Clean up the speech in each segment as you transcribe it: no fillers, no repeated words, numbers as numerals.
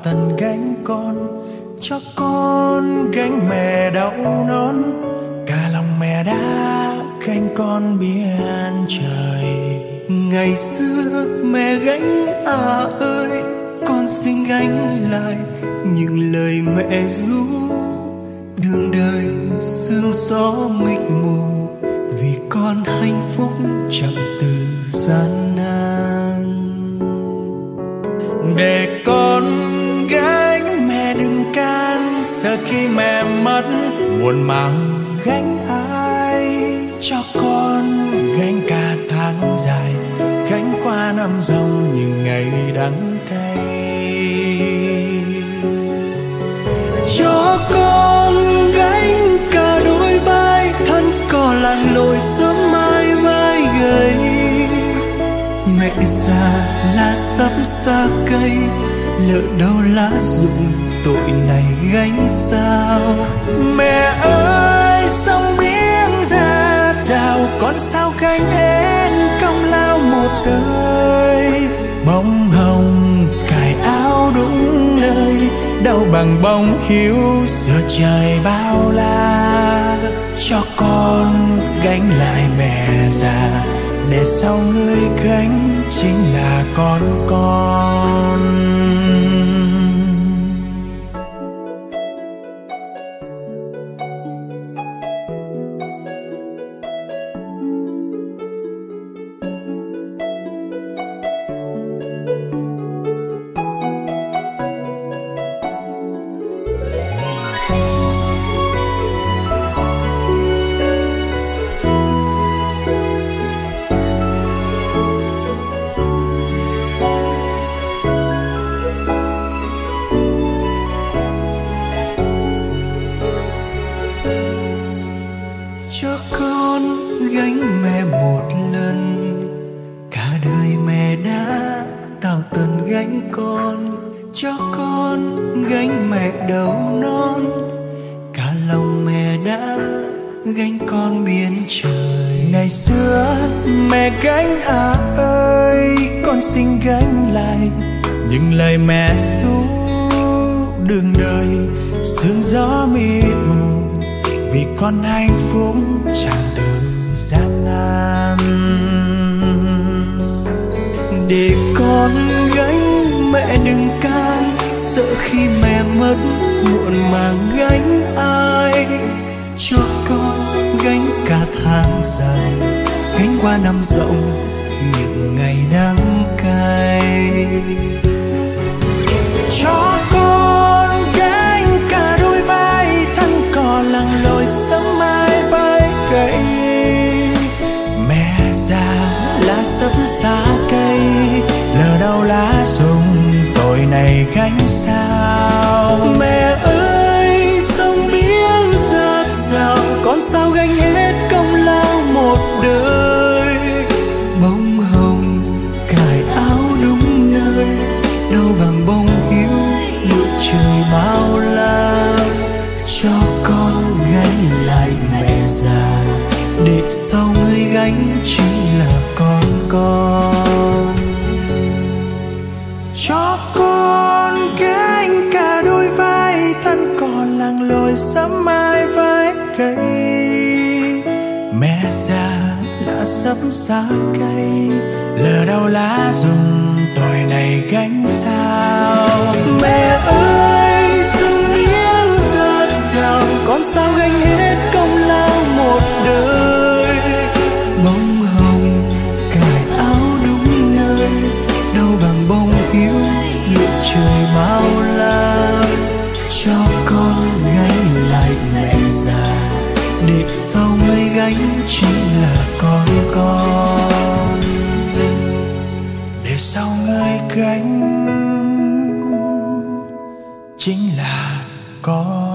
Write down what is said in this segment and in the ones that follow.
tần gánh con, cho con gánh mẹ đau non, cả lòng mẹ đã gánh con biển trời. Ngày xưa mẹ gánh ơi, con xin gánh lại những lời mẹ ru. Đường đời sương gió mịt mù, vì con hạnh phúc chẳng từ gian nan. Để con gánh mẹ đừng can, sợ khi mẹ mất buồn mang gánh ai. Cho con gánh cả tháng dài, gánh qua năm dòng những ngày đắng cay. Cho con gánh cả đôi vai, thân cò lặn lội sớm mai vai gầy. Mẹ già lá sắp xa cây, lỡ đâu lá rụng tội này gánh sao. Mẹ ơi sông biển ra rào, con sao gánh hết công lao một đời. Bông hồng cài áo đúng lời, đâu bằng bông hiếu giữa trời bao la. Cho con gánh lại mẹ già, để sau người gánh chính là con. Cho con gánh mẹ một lần, cả đời mẹ đã tạo tần gánh con. Cho con gánh mẹ đầu non, cả lòng mẹ đã gánh con biển trời. Ngày xưa mẹ gánh ơi, con xin gánh lại những lời mẹ ru. Đường đời sương gió mịt mù, vì con hạnh phúc chẳng từ gian nan. Để con gánh mẹ đừng can, sợ khi mẹ mất muộn màng gánh ai. Cho con gánh cả tháng dài, gánh qua năm rộng những ngày đắng cay. Cho con gánh cả đôi vai, thân cò lặn lội sớm mai vai gầy. Mẹ già lá sấp xa cây, lỡ đâu lá rụng tội này gánh sao. Mẹ ơi sông biển rạt rào, con sao gánh hết công lao một đời. Bông hồng cài áo đúng nơi, đâu bằng bông hiếu giữa trời bao la. Cho con gánh lại mẹ già, để sau người gánh chính là con. Cho con gánh cả đôi vai, thân còn lặn lội sớm mai vai gầy. Mẹ già lá sấp xa cây, lỡ đâu lá rụng tội này gánh sao. Mẹ ơi sông biển rạt rào, con sao gánh hết công lao một đời. Bông hồng cài áo đúng nơi, đâu bằng bông hiếu giữa trời bao la. Cho con gánh lại mẹ già, để sau người gánh chính là con. Để sau người gánh chính là con.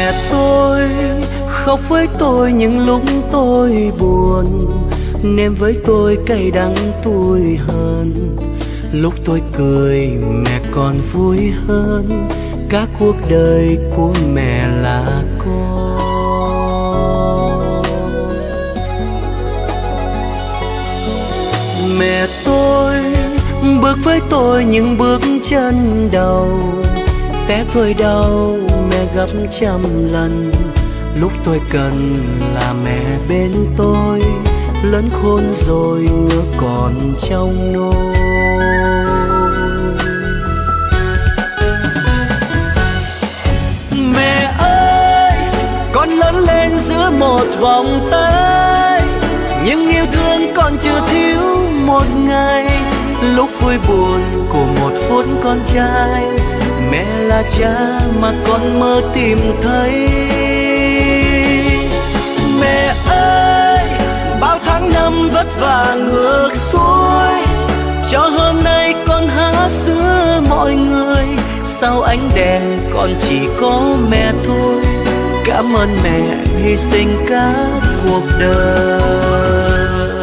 Mẹ tôi khóc với tôi những lúc tôi buồn, nếm với tôi cay đắng tủi hờn. Lúc tôi cười mẹ còn vui hơn, cả cuộc đời của mẹ là con. Mẹ tôi bước với tôi những bước chân đầu, té tôi đau mẹ gấp trăm lần. Lúc tôi cần là mẹ bên tôi, lớn khôn rồi ngỡ còn trong nôi. Mẹ ơi, con lớn lên giữa một vòng tay, nhưng yêu thương con chưa thiếu một ngày. Lúc vui buồn của một phút con trai, mẹ là cha mà con mơ tìm thấy. Mẹ ơi, bao tháng năm vất vả ngược xuôi, cho hôm nay con há sữa mọi người. Sau ánh đèn con chỉ có mẹ thôi, cảm ơn mẹ hy sinh cả cuộc đời.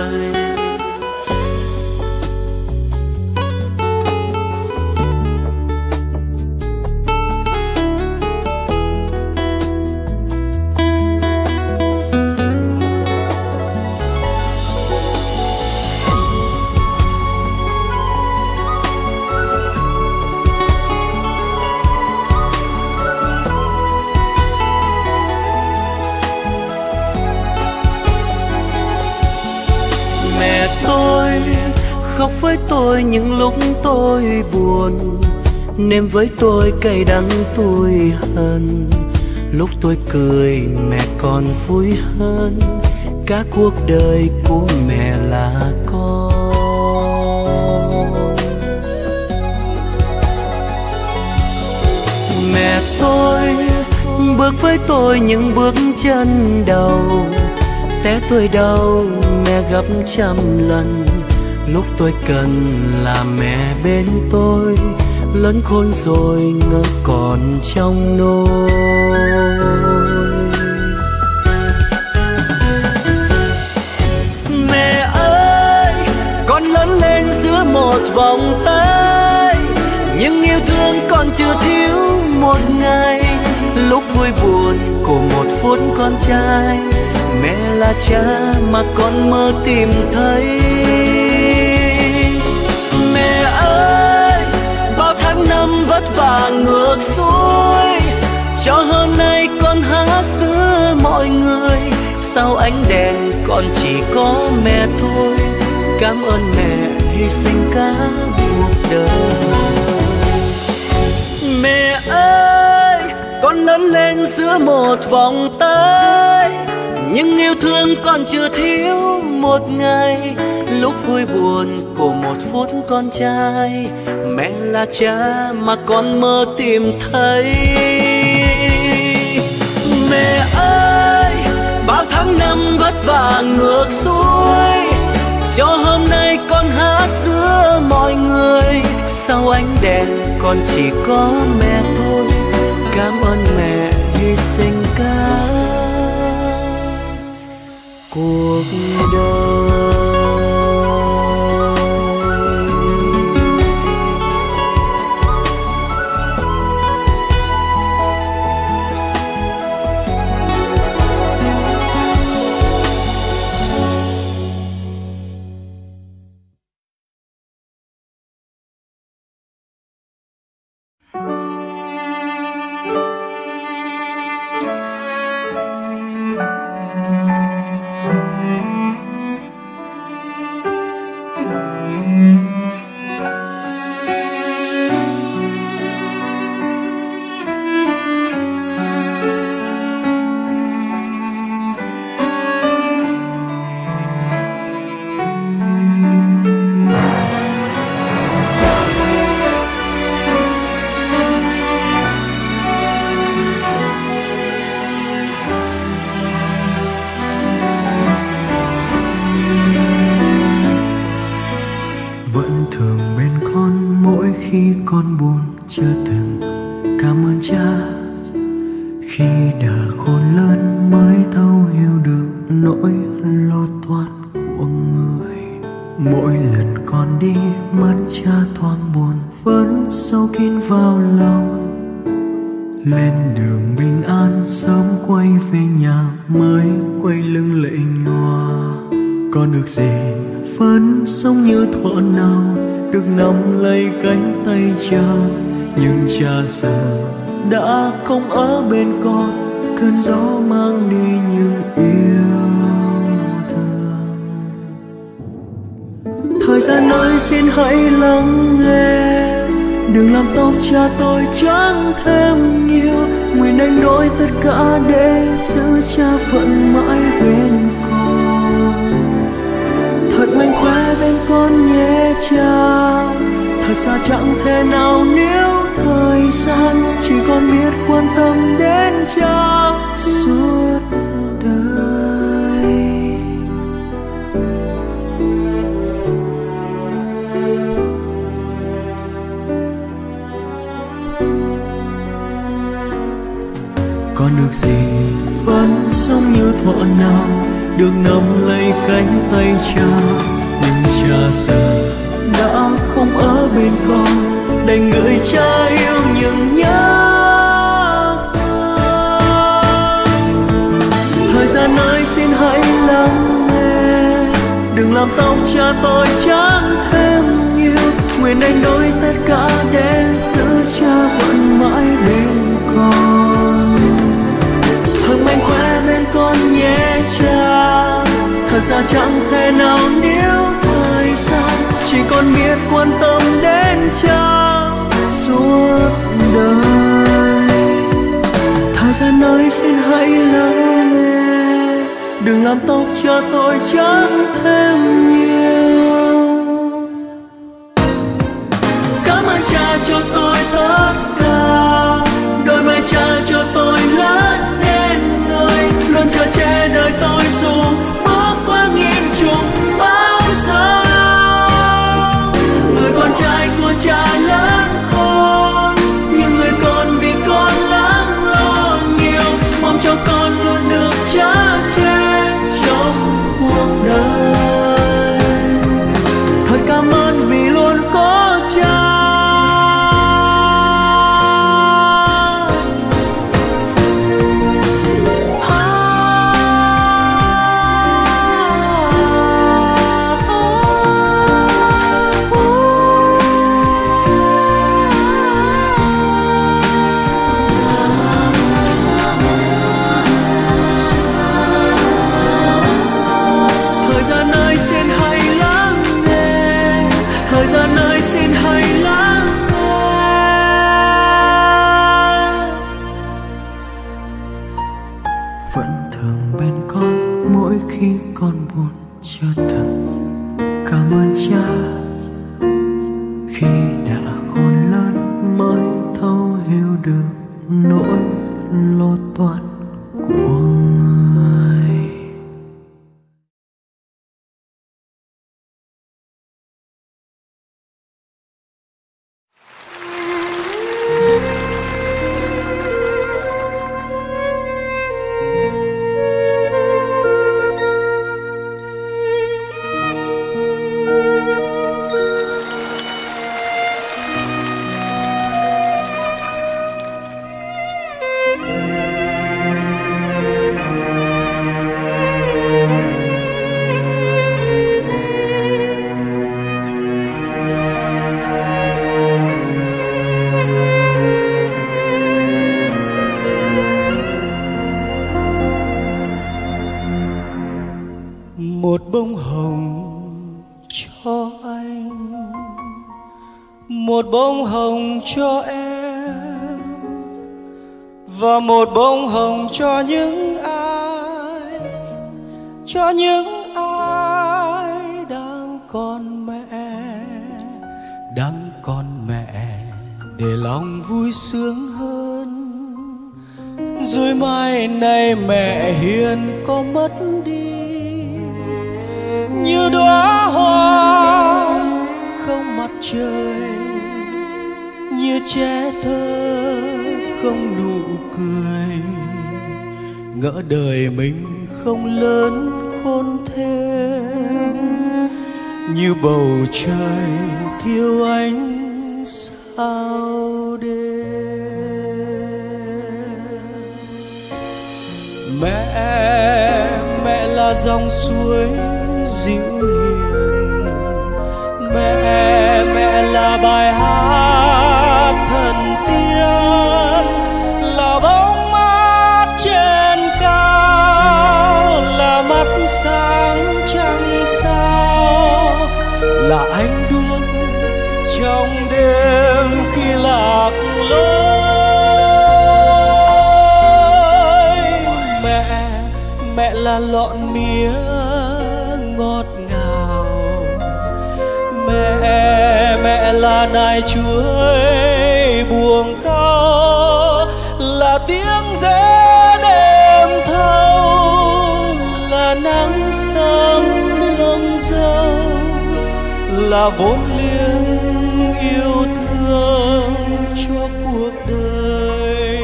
Khóc với tôi những lúc tôi buồn, nếm với tôi cay đắng tủi hờn. Lúc tôi cười mẹ còn vui hơn, cả cuộc đời của mẹ là con. Mẹ tôi bước với tôi những bước chân đầu, té tôi đau mẹ gấp trăm lần. Lúc tôi cần là mẹ bên tôi, lớn khôn rồi ngỡ còn trong nôi. Mẹ ơi, con lớn lên giữa một vòng tay, nhưng yêu thương con chưa thiếu một ngày. Lúc vui buồn của một phút con trai, mẹ là cha mà con mơ tìm thấy. Năm vất vả ngược xuôi, cho hôm nay con há sữa mọi người. Sau ánh đèn con chỉ có mẹ thôi, cảm ơn mẹ hy sinh cả cuộc đời. Mẹ ơi, con lớn lên giữa một vòng tay, nhưng yêu thương con chưa thiếu một ngày. Lúc vui buồn của một phút con trai, mẹ là cha mà con mơ tìm thấy. Mẹ ơi, bao tháng năm vất vả ngược xuôi, cho hôm nay con há sữa mọi người. Sau ánh đèn con chỉ có mẹ thôi, cảm ơn mẹ hy sinh cả cuộc đời. khôn lớn mới thấu hiểu được nỗi lo toan của người. Mỗi lần con đi mắt cha thoáng buồn vẫn sâu kín vào lòng. Lên đường bình an sớm quay về nhà mới quay lưng lệ nhòa. Con ước gì vẫn sống như thuở nào được nắm lấy cánh tay cha, nhưng cha giờ đã không ở bên con. Cơn gió mang đi những yêu thương. Thời gian ơi xin hãy lắng nghe, đừng làm tóc cha tôi trắng thêm nhiều. Nguyện anh đổi tất cả để giữ cha vẫn mãi bên con. Thật mạnh khỏe bên con nhé cha. Thật ra chẳng thể nào nếu thời gian chỉ còn biết quan tâm đến cha suốt đời. Con ước gì vẫn sống như thuở nào được nắm lấy cánh tay cha, nhưng cha giờ đã không ở bên con. Đành người cha yêu nhưng nhớ thương. Thời gian ơi xin hãy lắng nghe, đừng làm tóc cha tôi trắng thêm nhiều. Nguyện anh đổi tất cả để giữ cha vẫn mãi bên con. Thật mạnh khỏe bên con nhé cha. Thật ra chẳng thể nào nếu thời gian chỉ còn biết quan tâm đến cha suốt đời. Thời gian ơi xin hãy lắng nghe, đừng làm tóc cha tôi trắng thêm nhiều. Cảm ơn cha cho tôi tất cả, đôi vai cha cho tôi lớn nên người luôn chở che đời tôi dù bước qua nghìn trùng bão gió. Người con trai của cha lớn khôn, nhưng người con vì con lắng lo nhiều. Mong cho con luôn được cha che trong cuộc đời. Thật cảm ơn vì luôn có cha. Xin hãy lắng nghe. Vẫn thường bên con mỗi khi con buồn chưa từng. Cảm ơn cha khi đã khôn lớn mới thấu hiểu được nỗi lo toan của người. Một bông hồng cho anh, một bông hồng cho em, và một bông hồng cho những ai, cho những ai đang còn mẹ, để lòng vui sướng hơn. Rồi mai này mẹ hiền có mất đi như đóa hoa không mặt trời, như trẻ thơ không nụ cười. ngỡ đời mình không lớn khôn thêm, như bầu trời thiếu ánh sao đêm. Mẹ là dòng suối dịu hiền, mẹ là bài hát thần tiên, là bóng mát trên cao, là mắt sáng trăng sao, là ánh đuốc trong đêm khi lạc lối. Mẹ là lọn mía ngọt ngào, mẹ là nải chuối buồng cao, là tiếng rẽ đêm thâu, là nắng sớm nương dâu, là vốn liếng yêu thương cho cuộc đời.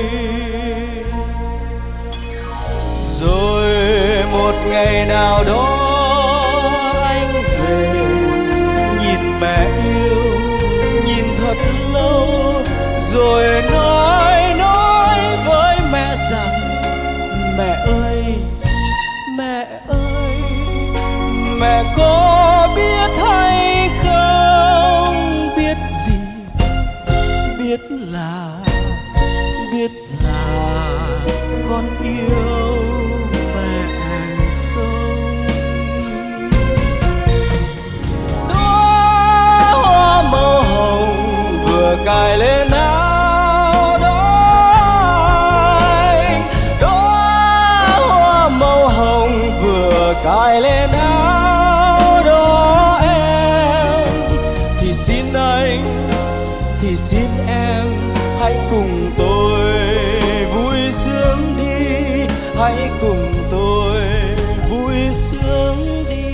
Rồi một ngày nào đó anh về, nhìn mẹ yêu, nhìn thật lâu, rồi nói với mẹ rằng: mẹ ơi, mẹ có biết hay không, biết gì, biết là con yêu mẹ không. Đóa hoa màu hồng vừa cài lên áo đó anh, đóa hoa màu hồng vừa cài lên áo đó em, thì xin anh, thì xin em hãy cùng tôi vui sướng đi, hãy cùng tôi vui sướng đi.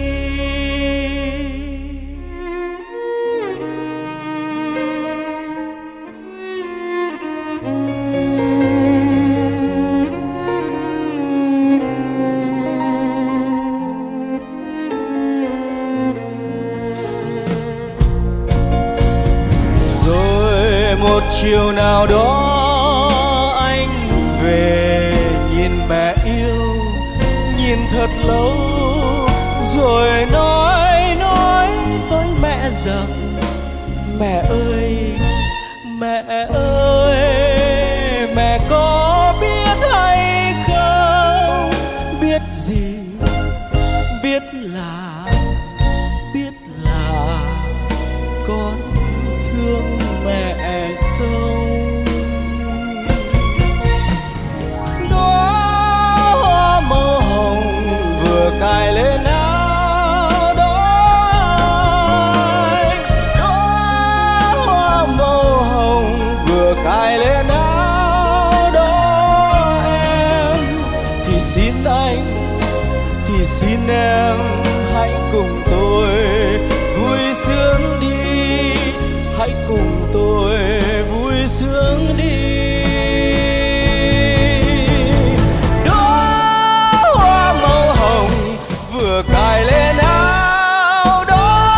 Rồi một chiều nào đó anh về, nhìn mẹ yêu, nhìn thật lâu, rồi nói với mẹ rằng: mẹ ơi, mẹ có biết hay không, biết gì, biết là con thương mẹ không. Đóa hoa màu hồng vừa cài lên áo đó anh, đóa hoa màu hồng vừa cài lên áo đó em, thì xin anh, thì xin em hãy cùng tôi vui sướng đi, hãy cùng tôi vui sướng đi. Đóa hoa màu hồng vừa cài lên áo đó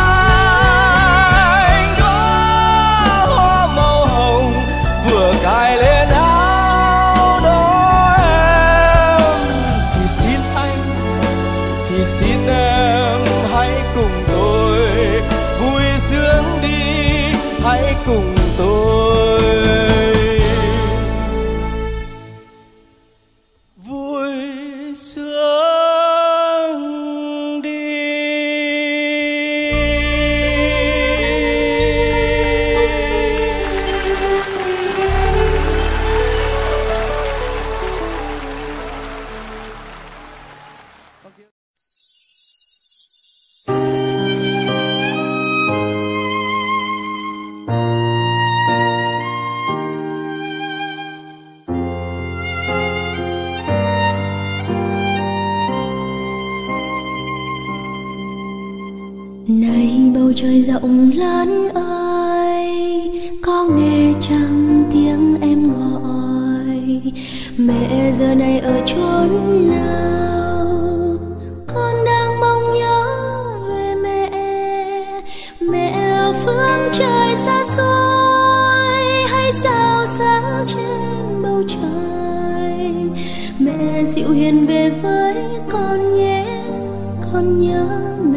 anh, đóa hoa màu hồng vừa cài lên áo đó em, thì xin anh, thì xin em hãy cùng tôi vui sướng đi, hãy cùng tôi vui sướng đi. Này bầu trời rộng lớn ơi, có nghe chăng tiếng em gọi, Mẹ giờ này ở chốn nào? Con đang mong nhớ về mẹ. Mẹ ở phương trời xa xôi hay sao sáng trên bầu trời. Mẹ dịu hiền về với con nhé, con nhớ mẹ.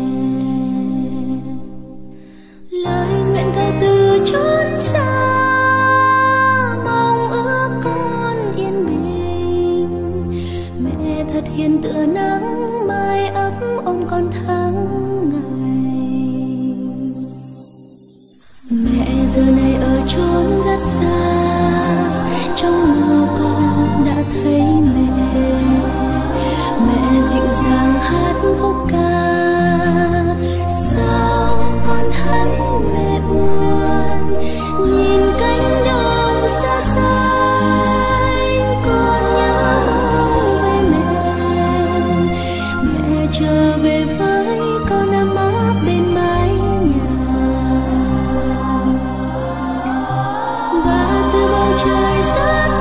Lời nguyện cầu từ chốn xa, mong ước con yên bình. Mẹ thật hiền tựa nắng, mái ấm ôm con tháng ngày. Mẹ giờ này ở chốn rất xa, trong mơ con đã thấy mẹ. Mẹ dịu dàng hát khúc ca, sao con thấy mẹ buồn. Nhìn cánh đồng xa xanh, con nhớ về mẹ. Mẹ trở về với con ấm áp bên mái nhà. Và từ bầu trời rất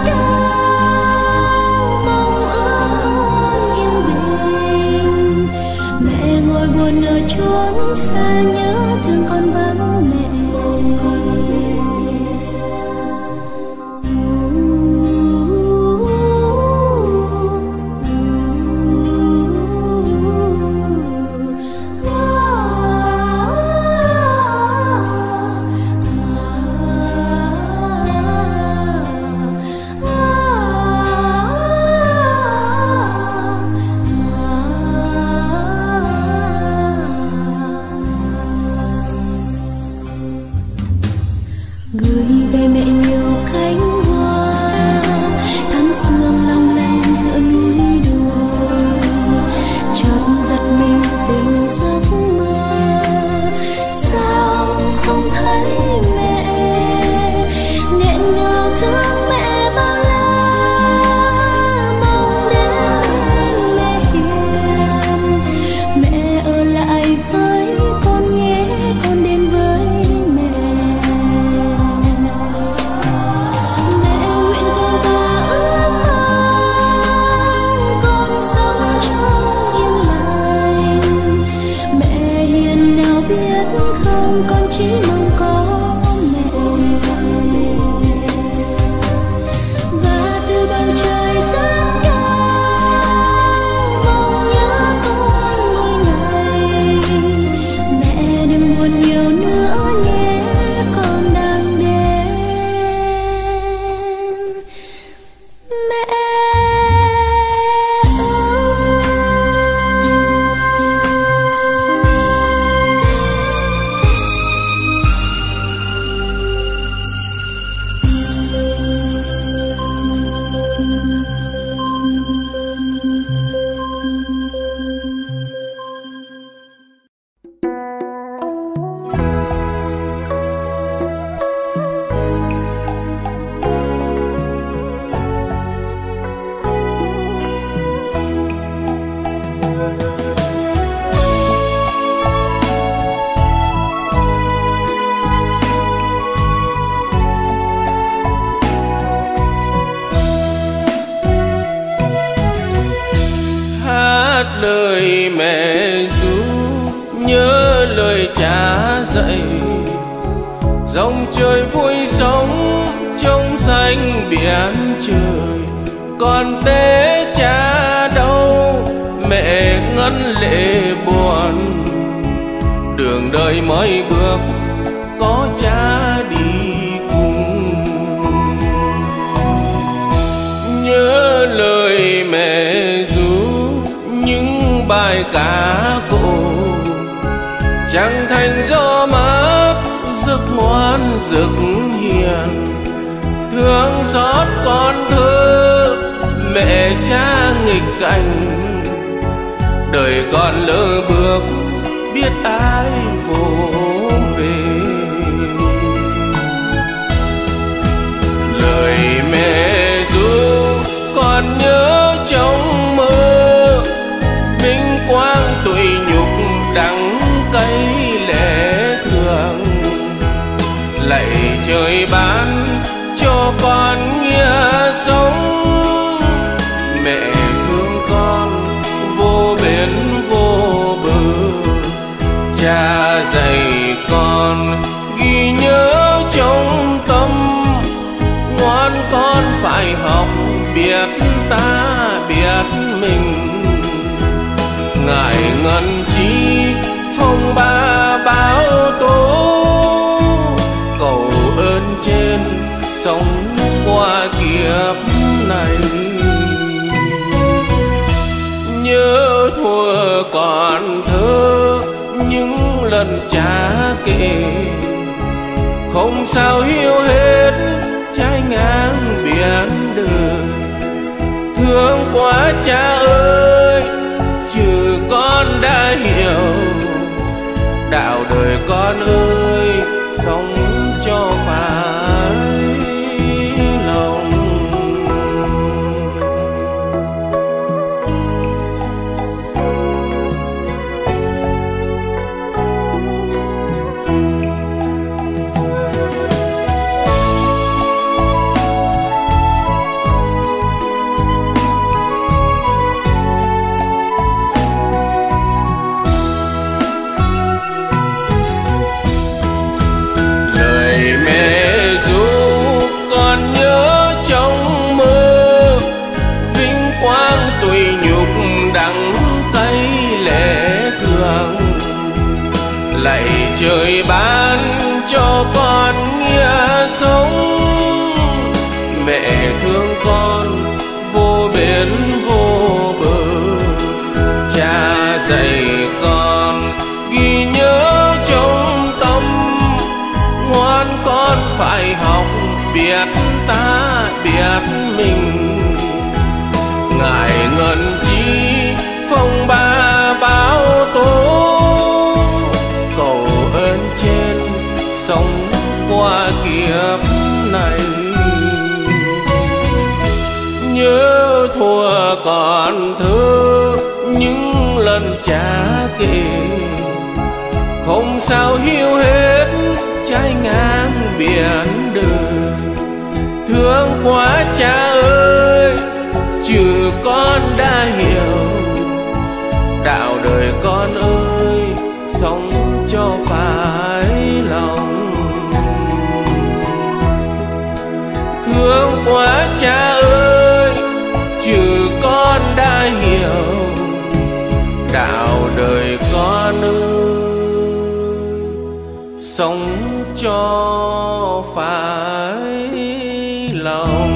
cao, mong ước con yên bình. Mẹ ngồi buồn ở chốn xa, nhớ thương con vắng mẹ. Gửi về mẹ nhiều cánh hoa, thắm sương long lanh giữa núi đồi. Chợt giật mình tỉnh giấc mơ, sao không thấy mẹ. Nghẹn ngào thương mẹ bao la, mong đến mẹ hiền. Mẹ ở lại với con nhé, con đến với mẹ. Biết không, con chỉ mong có mẹ. Và từ bầu trời rất cao, mong nhớ con mỗi ngày. Mẹ đừng buồn nhiều nữa nhé, con đang đến. Mẹ lời mẹ ru, nhớ lời cha dạy. Dòng trời vui sống trong xanh biển trời, còn té cha đâu mẹ ngân lệ buồn. Đường đời mới bước có cha đi cùng. Nhớ lời mẹ ru những bài ca cổ, chẳng thành gió mát giấc ngoan giấc hiền. Thương xót con thơ mẹ cha nghịch cảnh, đời con lỡ bước biết ai vô về. Lời mẹ ru con nhớ trong mơ, vinh quang tủi nhục đắng cay lẽ thường. Lạy trời ban cho con nghĩa sống, ta biết mình. Ngài ngân chi phong ba báo tố, cầu ơn trên sống qua kiếp này. Nhớ thuở còn thơ những lần cha kể, không sao hiểu hết trái ngang biển đời. Thương quá cha ơi, trừ con đã hiểu, đạo đời con ơi sống cho phải lòng. Lạy trời ban cho con nghĩa sống, mẹ thương con vô bến vô bờ. Cha dạy con ghi nhớ trong tâm, ngoan con phải học biết ta biết mình. Ngài ngân chi phong ba báo tố, cầu ơn trên sống qua kiếp này. Nhớ thuở còn thơ những lần cha kể, không sao hiểu hết trái ngang biển đời. Thương quá cha ơi, trừ con đã hiểu, đạo đời con ơi sống cho phải lòng. Thương quá cha ơi, trừ con đã hiểu, đạo đời con ơi sống cho phải lòng.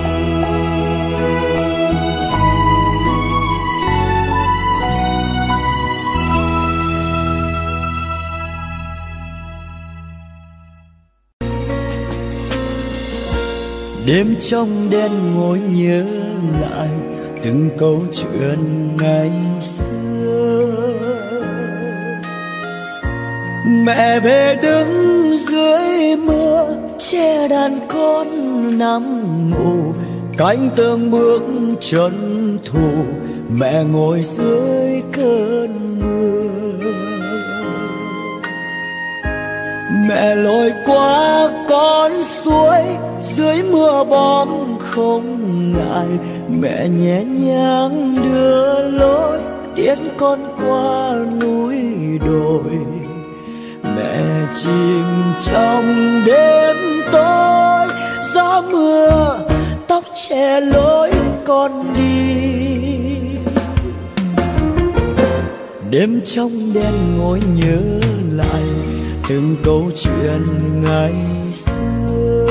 Đêm trong đêm ngồi nhớ lại từng câu chuyện ngày xưa. Mẹ về đứng dưới mưa che đàn con nằm ngủ, cánh tường bước chân thủ mẹ ngồi dưới cơn mưa. Mẹ lội qua con suối dưới mưa bom không ngại, mẹ nhẹ nhàng đưa lối tiễn con qua núi đồi. Mẹ chìm trong đêm tối, gió mưa tóc che lối con đi. Đêm trong đêm ngồi nhớ lại từng câu chuyện ngày xưa.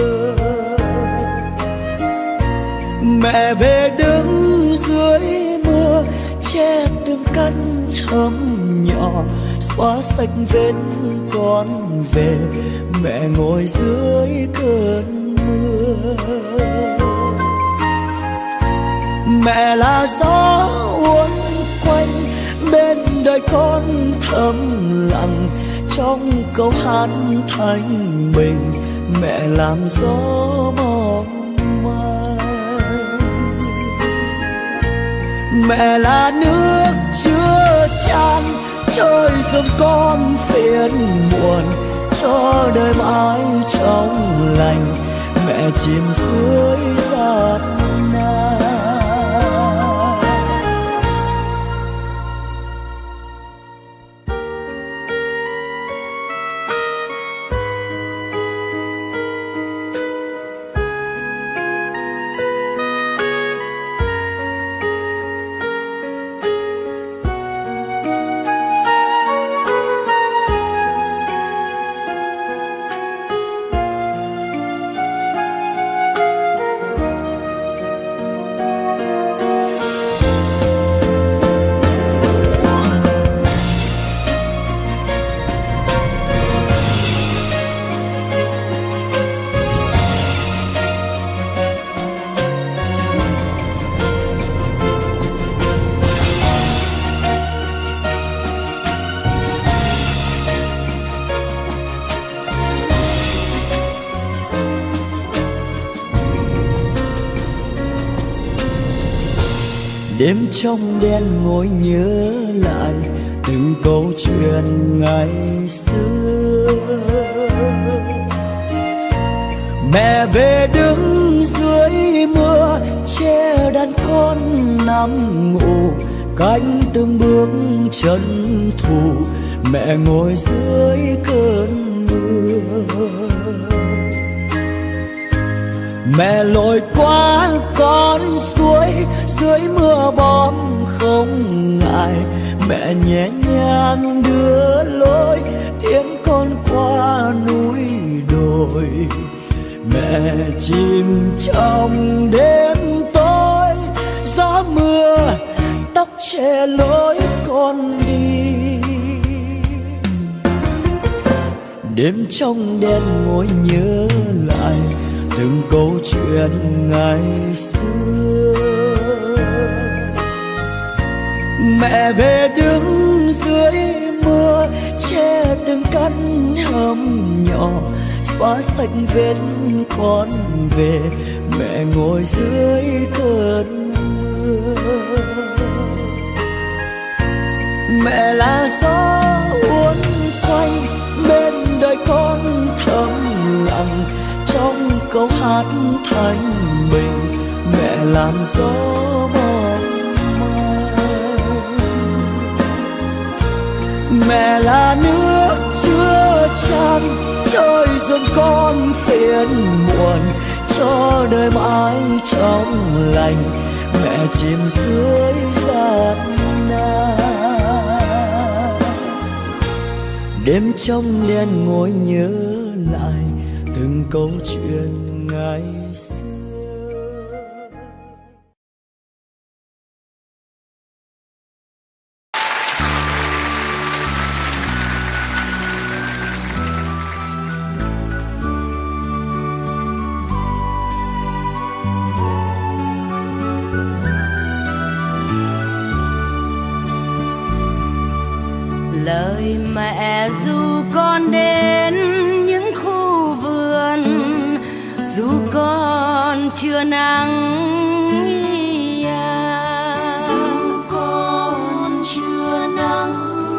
Mẹ về đứng dưới mưa che từng căn hầm nhỏ, xóa sạch vết con về. Mẹ ngồi dưới cơn mưa. Mẹ là gió uốn quanh bên đời con thầm lặng, trong câu hát thanh bình mẹ làm gió mong manh. Mẹ là nước chưa tràn trôi giùm con phiền muộn, cho đời mãi trong lành mẹ chìm dưới giọt nan. Đêm trong đen ngồi nhớ lại từng câu chuyện ngày xưa. Mẹ về đứng dưới mưa che đàn con nằm ngủ, cánh từng bước chân thủ mẹ ngồi dưới cơn mưa. Mẹ lội qua con suối dưới mưa bom không ngại, mẹ nhẹ nhàng đưa lối tiễn con qua núi đồi. Mẹ chìm trong đêm tối gió mưa, tóc che lối con đi. Đêm trong đen ngồi nhớ lại từng câu chuyện ngày xưa. Mẹ về đứng dưới mưa che từng căn hầm nhỏ, xóa sạch vết con về. Mẹ ngồi dưới cơn mưa. Mẹ là gió uốn quanh bên đời con thầm lặng, trong câu hát thanh bình mẹ làm gió mong manh. Mẹ là nước chứa chan trôi dòng con phiền muộn, cho đời mãi trong lành mẹ chìm dưới gian nan. Đêm trong đen ngồi nhớ lại từng câu chuyện ngày xưa. Lời mẹ ru con đến những khu vườn, dù con chưa nắng dù con chưa nắng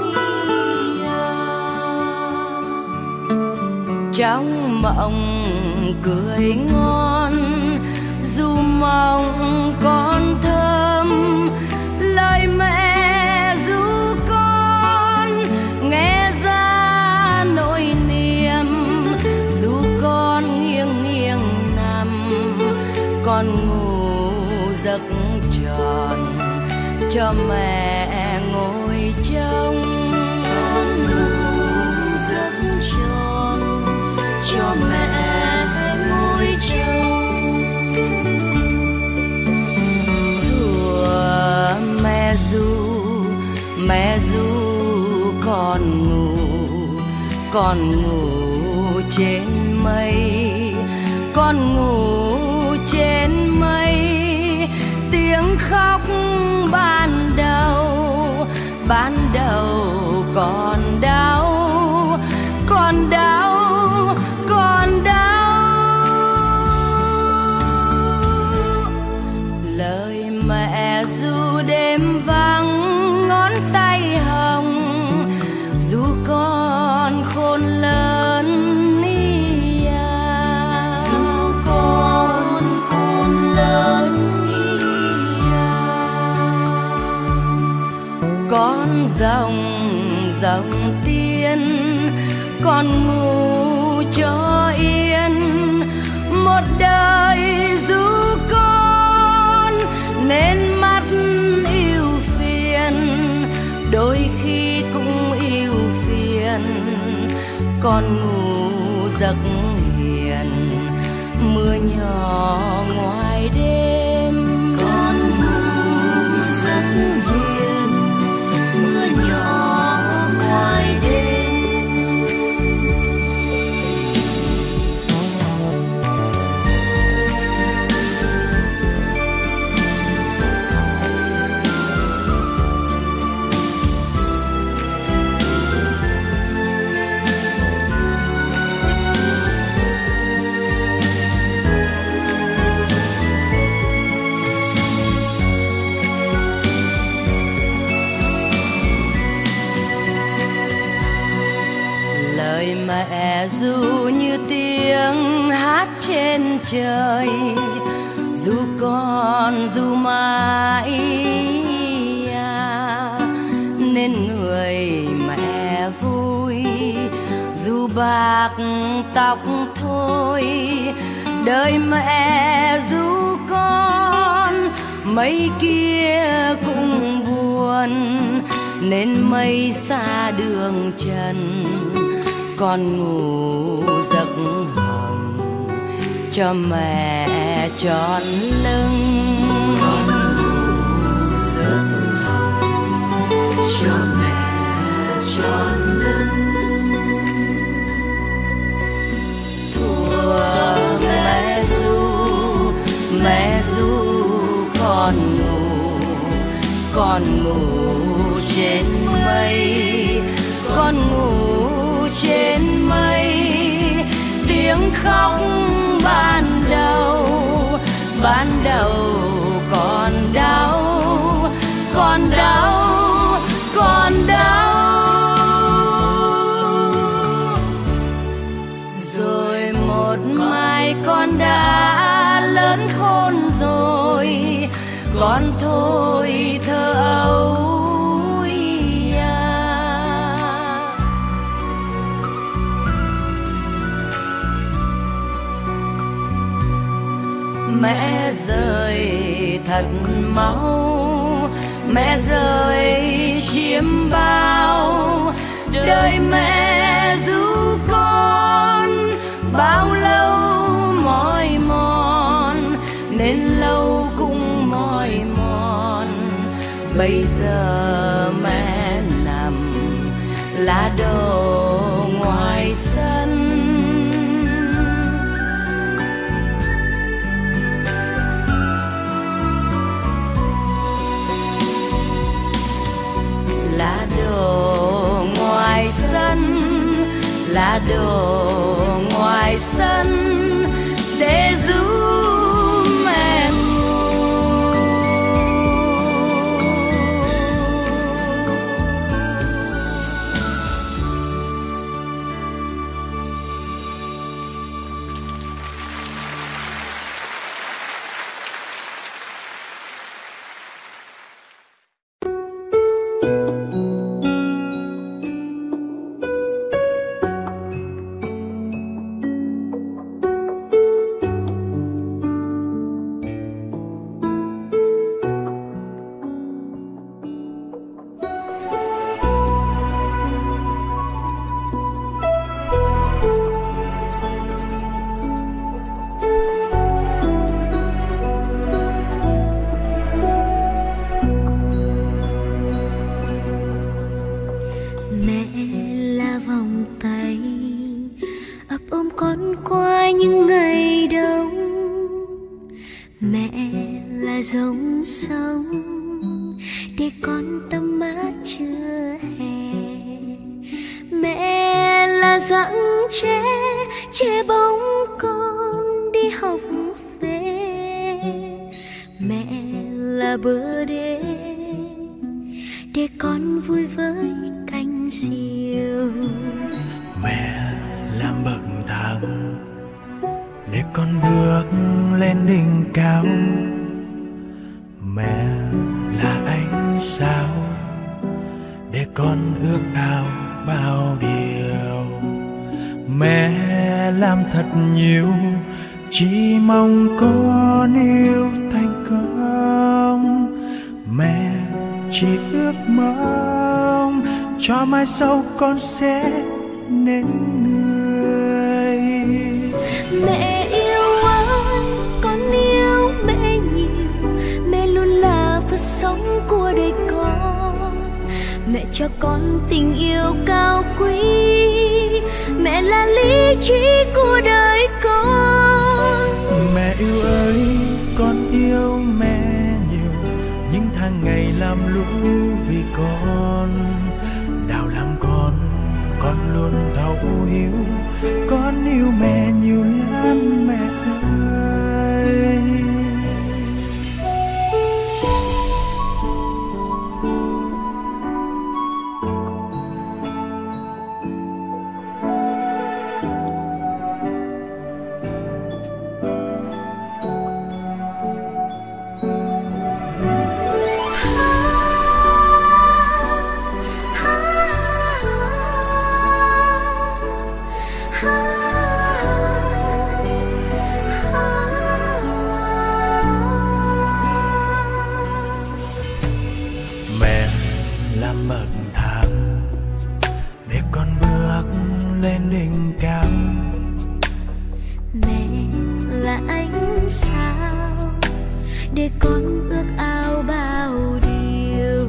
trong mộng cười ngon, dù mong con thơm. Lời mẹ ru con nghe ra nỗi niềm, dù con nghiêng nghiêng nằm con ngủ giấc tròn, cho mẹ ngồi trong. Con ngủ giấc tròn cho mẹ ngồi trong. Thùa mẹ ru con ngủ trên mây, con ngủ trên mây. Tiếng khóc ban đầu còn đau, còn đau, còn đau. Lời mẹ ru đêm vắng ngón tay hồng, dù con khôn lớn dù con khôn lớn con rồng tiên, con ngủ cho yên một đời. Dù con nên mắt yêu phiền, đôi khi cũng yêu phiền. Con ngủ giấc hiền, mưa nhỏ ngoài đêm. Con ngủ giấc hiền, mưa nhỏ ngoài đêm. mẹ ru như tiếng hát trên trời, ru con ru mãi nên người mẹ vui, ru bạc tóc thôi. Đời mẹ ru con mây kia cũng buồn, nên mây xa đường trần, con ngủ giấc hồng cho mẹ tròn lưng. Con ngủ giấc hồng cho mẹ tròn lưng. Thua mẹ ru con ngủ trên mây, con ngủ trên mây. Tiếng khóc ban đầu còn đau, còn đau, còn đau. Rồi một mai con đã lớn khôn rồi, con thôi thơ ấu. Mẹ rơi thật mau, mẹ rơi chiếm bao. Đời mẹ ru con bao lâu mỏi mòn, nên lâu cũng mỏi mòn. Bây giờ mẹ nằm lá đổ ngoài sân, lá đổ ngoài sân, lá đổ ngoài sân để ru mẹ ngủ. Giống sống để con tắm mát trưa hè. Mẹ là dặng che bóng con đi học về. Mẹ là bờ đê để con vui với cánh diều. Mẹ làm bậc thang để con bước lên đỉnh cao. Mẹ là ánh sao để con ước ao bao điều. Mẹ làm thật nhiều chỉ mong con yêu thành công. Mẹ chỉ ước mong cho mai sau con sẽ nên người. Mẹ yêu ơi, con yêu mẹ nhiều. Mẹ luôn là phật sống của đời con. Mẹ cho con tình yêu cao quý. Mẹ là lý trí của đời con. Mẹ yêu ơi, con yêu mẹ nhiều. Những tháng ngày làm lũ vì con. Đau làm con luôn thấu hiểu. Con yêu mẹ nhiều lắm mẹ ơi. bậc thang để con bước lên đỉnh cao. Mẹ là ánh sao để con ước ao bao điều.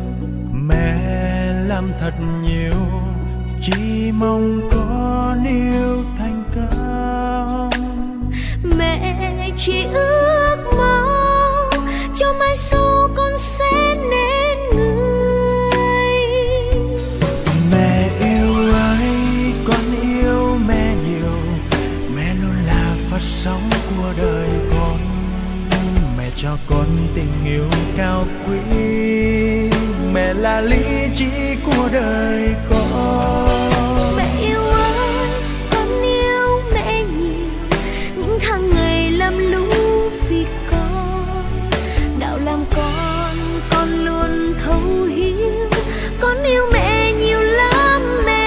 Mẹ làm thật nhiều chỉ mong con yêu thành công. Mẹ chỉ ước mong cho mai sau con sẽ nên người. Mẹ yêu ơi, con yêu mẹ nhiều. Mẹ luôn là phát sóng của đời con. Mẹ cho con tình yêu cao quý. Mẹ là lý trí của đời con. Mẹ yêu ơi, con yêu mẹ nhiều. Những tháng ngày lắm lũ vì con. Đạo làm con luôn thấu hiểu. Con yêu mẹ nhiều lắm mẹ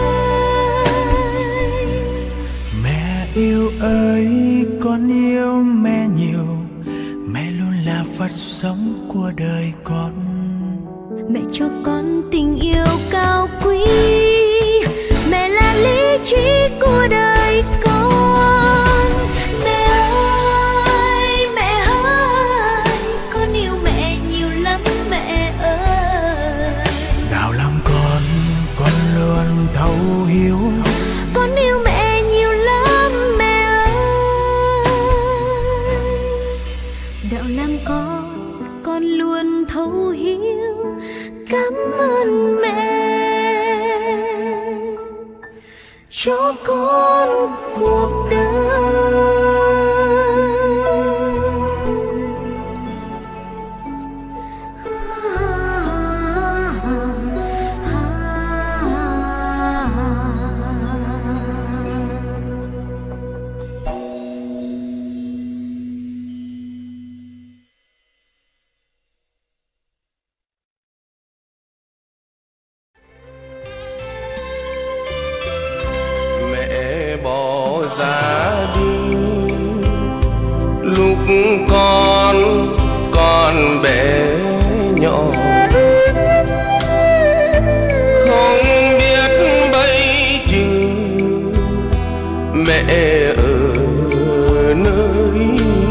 ơi. Mẹ yêu ơi, con yêu mẹ nhiều. Mẹ luôn là phát sóng của đời con. Mẹ cho con tình yêu cao quý. Mẹ là lý trí của đời con. Mẹ ơi, mẹ ơi, con yêu mẹ nhiều lắm mẹ ơi. Đạo làm con luôn thấu hiểu. Con yêu mẹ nhiều lắm mẹ ơi. Đạo làm con luôn thấu hiểu. Cảm ơn mẹ cho con cuộc đời. Ra đi lúc con bé nhỏ, không biết bấy chứ mẹ ở nơi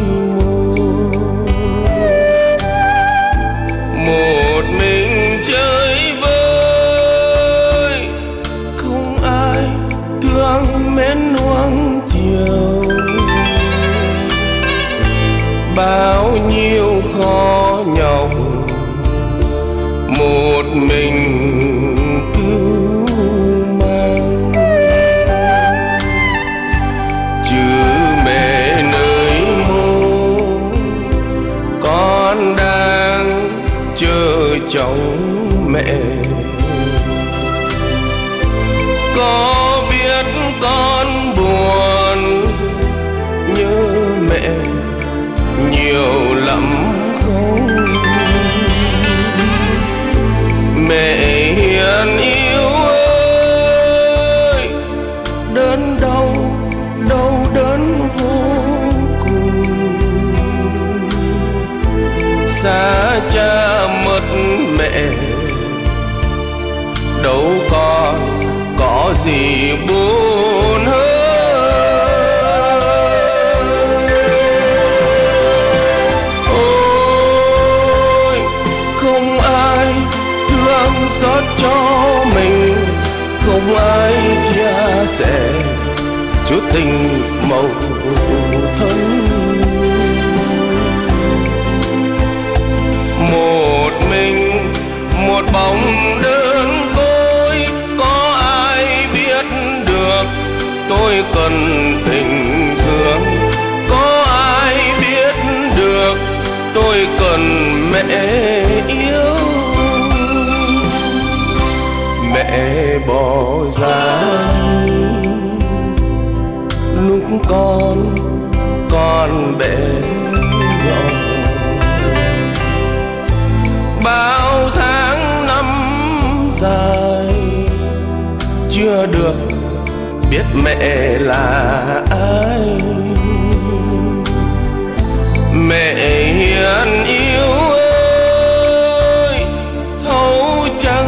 một mình chơi vơi, không ai thương mến nuông chiều. Bao nhiêu khó nhọc một mình cứu mang, chứ mẹ nơi mô con đang chờ chồng mẹ. Có biết con buồn nhớ mẹ nhiều lắm không? Mẹ hiền yêu ơi, đớn đau đớn vô cùng. Xa cha mất mẹ đâu còn có gì buồn hơn. Ôi không ai thương xót cho mình, không ai chia sẻ chút tình màu thân. Một mình một bóng đơn côi, có ai biết được tôi cần tình thương, có ai biết được tôi cần mẹ yêu. Mẹ bỏ ra lúc con bé nhỏ, bao tháng năm dài chưa được biết mẹ là ai. Mẹ hiền yêu ơi, thấu chẳng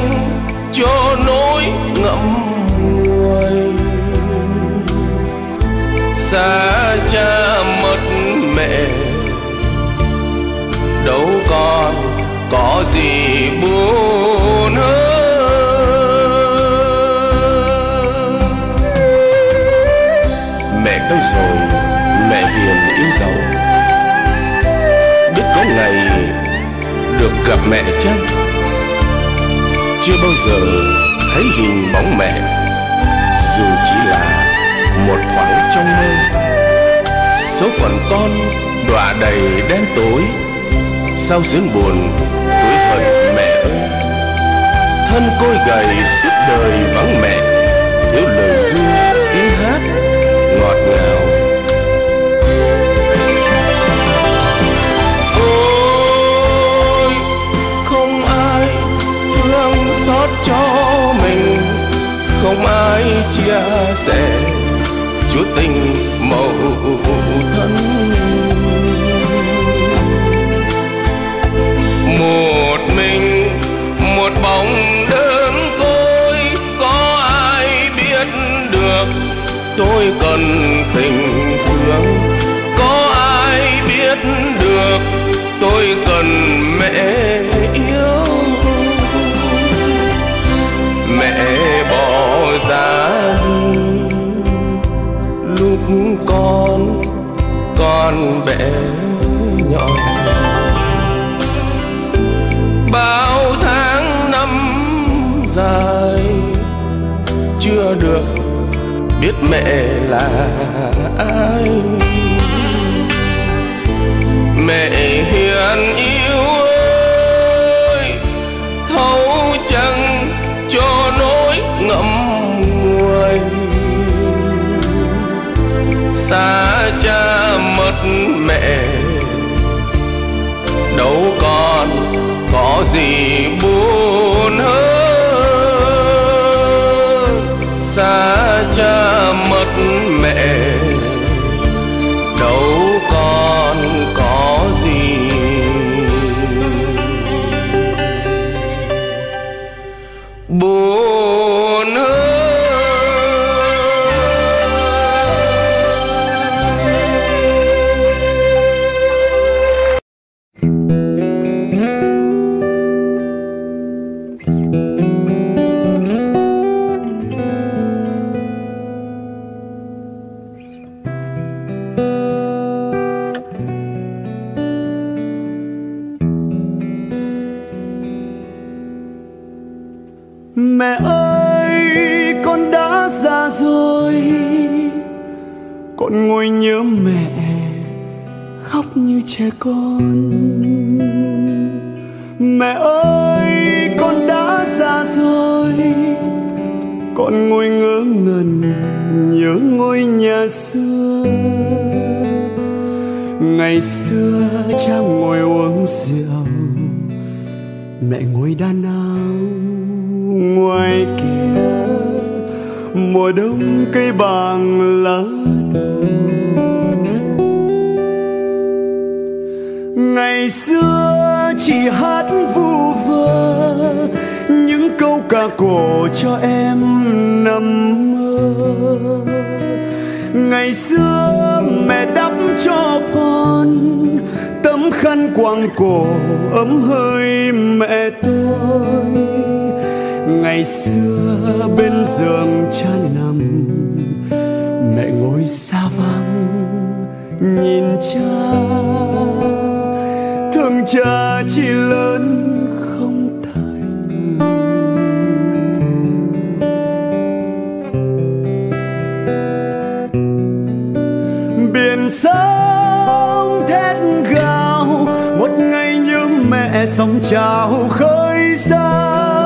gì buồn hơn. Mẹ đâu rồi, mẹ hiền yêu dấu, biết có ngày được gặp mẹ chăng? Chưa bao giờ thấy hình bóng mẹ, dù chỉ là một thoáng trong mơ. Số phận con đọa đầy đen tối, sao sướng buồn tuổi hận mẹ ơi. Thân côi gầy suốt đời vắng mẹ, thiếu lời ru tiếng hát ngọt ngào. Ôi không ai thương xót cho mình, không ai chia sẻ chúa tình mẫu thân. Một mình một bóng đơn côi, có ai biết được tôi cần tình thương, có ai biết được tôi cần mẹ yêu. Mẹ bỏ ra đi lúc con bé nhỏ. Bao tháng năm dài chưa được biết mẹ là ai. Mẹ hiền yêu ơi, thấu chẳng cho nỗi ngậm ngùi. Xa cha mất mẹ, đâu còn có gì buồn hơn. Xa cha mất mẹ, đâu còn có gì buồn hơn. Mẹ ơi, con đã già rồi, con ngồi nhớ mẹ khóc như trẻ con. Mẹ ơi, con đã già rồi, con ngồi ngớ ngẩn nhớ ngôi nhà xưa. Ngày xưa cha ngồi uống rượu, mẹ ngồi đan áo. Ngoài kia mùa đông cây bàng lá đổ. Ngày xưa chỉ hát vu vơ những câu ca cổ cho em nằm mơ. Ngày xưa mẹ đắp cho con tấm khăn quàng cổ ấm hơi mẹ tôi. Ngày xưa bên giường cha nằm, mẹ ngồi xa vắng nhìn cha. Thương cha chỉ lớn không thành. Biển sóng thét gào, một ngày nhớ mẹ sóng trào khơi xa.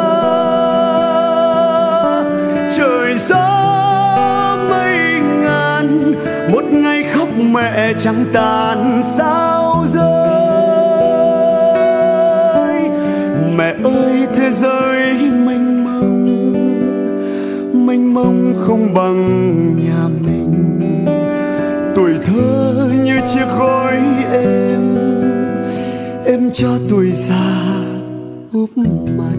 Trời gió mây ngàn, một ngày khóc mẹ trắng tàn sao rơi. Mẹ ơi thế giới mênh mông không bằng nhà mình. Tuổi thơ như chiếc gối em cho tuổi già úp mặt.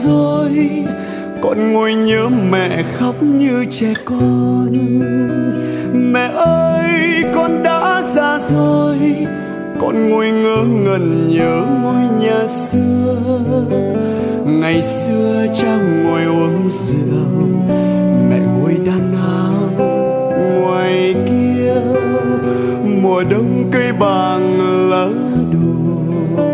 rồi, con ngồi nhớ mẹ khóc như trẻ con. Mẹ ơi con đã già rồi, con ngồi ngơ ngẩn nhớ ngôi nhà xưa. Ngày xưa cha ngồi uống rượu, mẹ ngồi đàn áo ngoài kia. Mùa đông cây bàng lá đổ,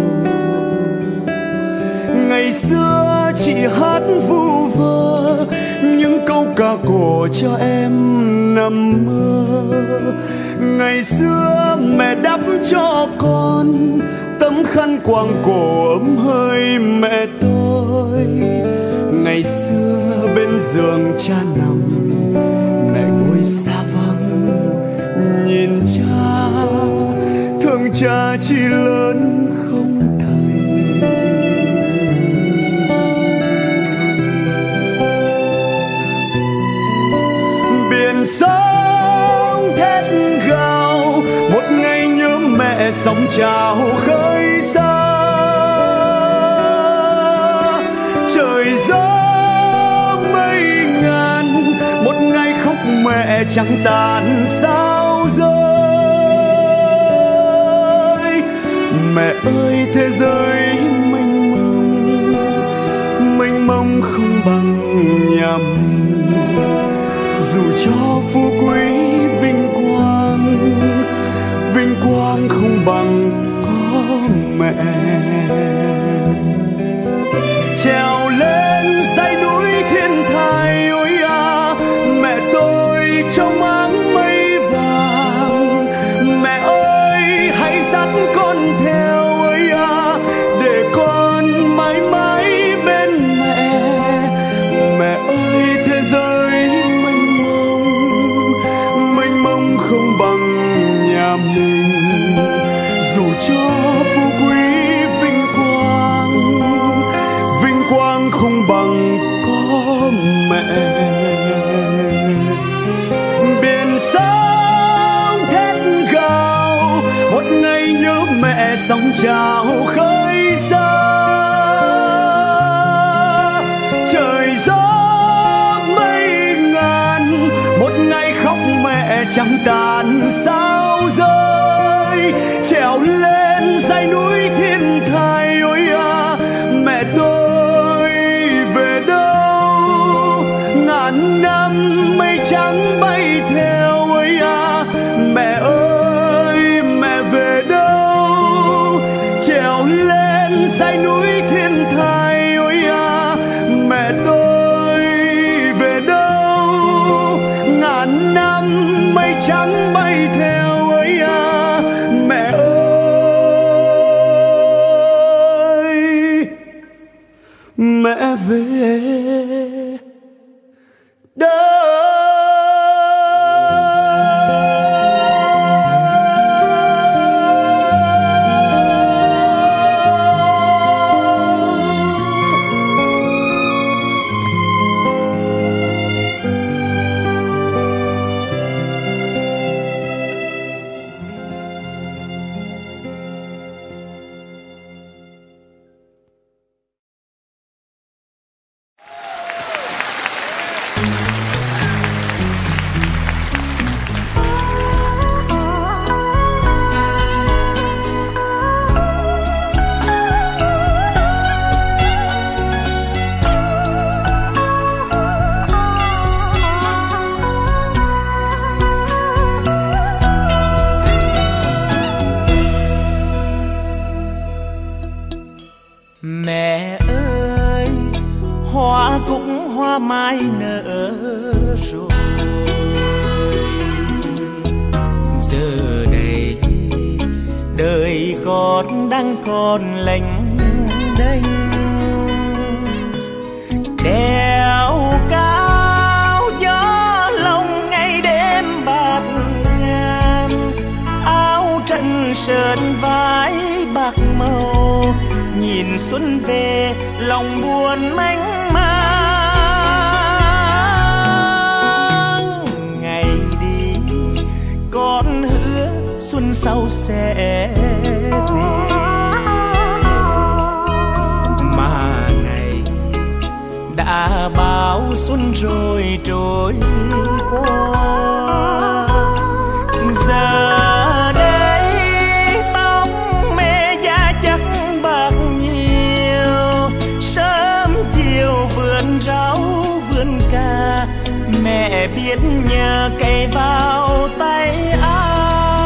ngày xưa chị hát vu vơ những câu ca cổ cho em nằm mơ. Ngày xưa mẹ đắp cho con tấm khăn quàng cổ ấm hơi mẹ tôi. Ngày xưa bên giường cha nằm, mẹ ngồi xa vắng nhìn cha, thương cha chỉ lớn không thành. Biển sóng thét gào, một ngày nhớ mẹ sóng trào khơi xa. Trời gió mây ngàn, một ngày khóc mẹ chẳng tàn sao rơi. Mẹ ơi thế giới mênh mông không bằng nhà mình. Dù cho phú quý vinh quang không bằng có mẹ. Trèo lên dãy núi thiên thai ôi à, mẹ tôi trong áng mây vàng. Mẹ ơi hãy dắt con theo ơi à, để con mãi mãi bên mẹ. Mẹ ơi thế giới mênh mông không bằng nhà mình. Dù cho phú quý vinh quang không bằng có mẹ. Biển sóng thét gào, một ngày nhớ mẹ sóng trào khơi xa. Trời gió mây ngàn, một ngày khóc mẹ chẳng tàn sao rơi. Trèo lên dãy núi thiên thai ôi à, mẹ tôi về đâu? Ngàn năm mây trắng bay theo ơi à, mẹ ơi mẹ về đâu? Trèo lên dãy núi thiên thai ôi à, mẹ tôi về đâu? Ngàn năm mây trắng bay theo ơi à, mẹ ơi mẹ về đâu? Mẹ ơi, hoa cũng hoa mai nở rồi. Giờ đây đời con đang còn lênh đênh, đèo cao gió lòng ngày đêm bạt ngàn. Áo trần sơn vai bạc màu, nhìn xuân về lòng buồn mênh mang. Ngày đi con hứa xuân sau sẽ về, mà ngày cả bao xuân rồi trôi qua. Giờ đây tóc mẹ già chắc bạc nhiều, sớm chiều vườn rau vườn cà, mẹ biết nhờ cày vào tay ai.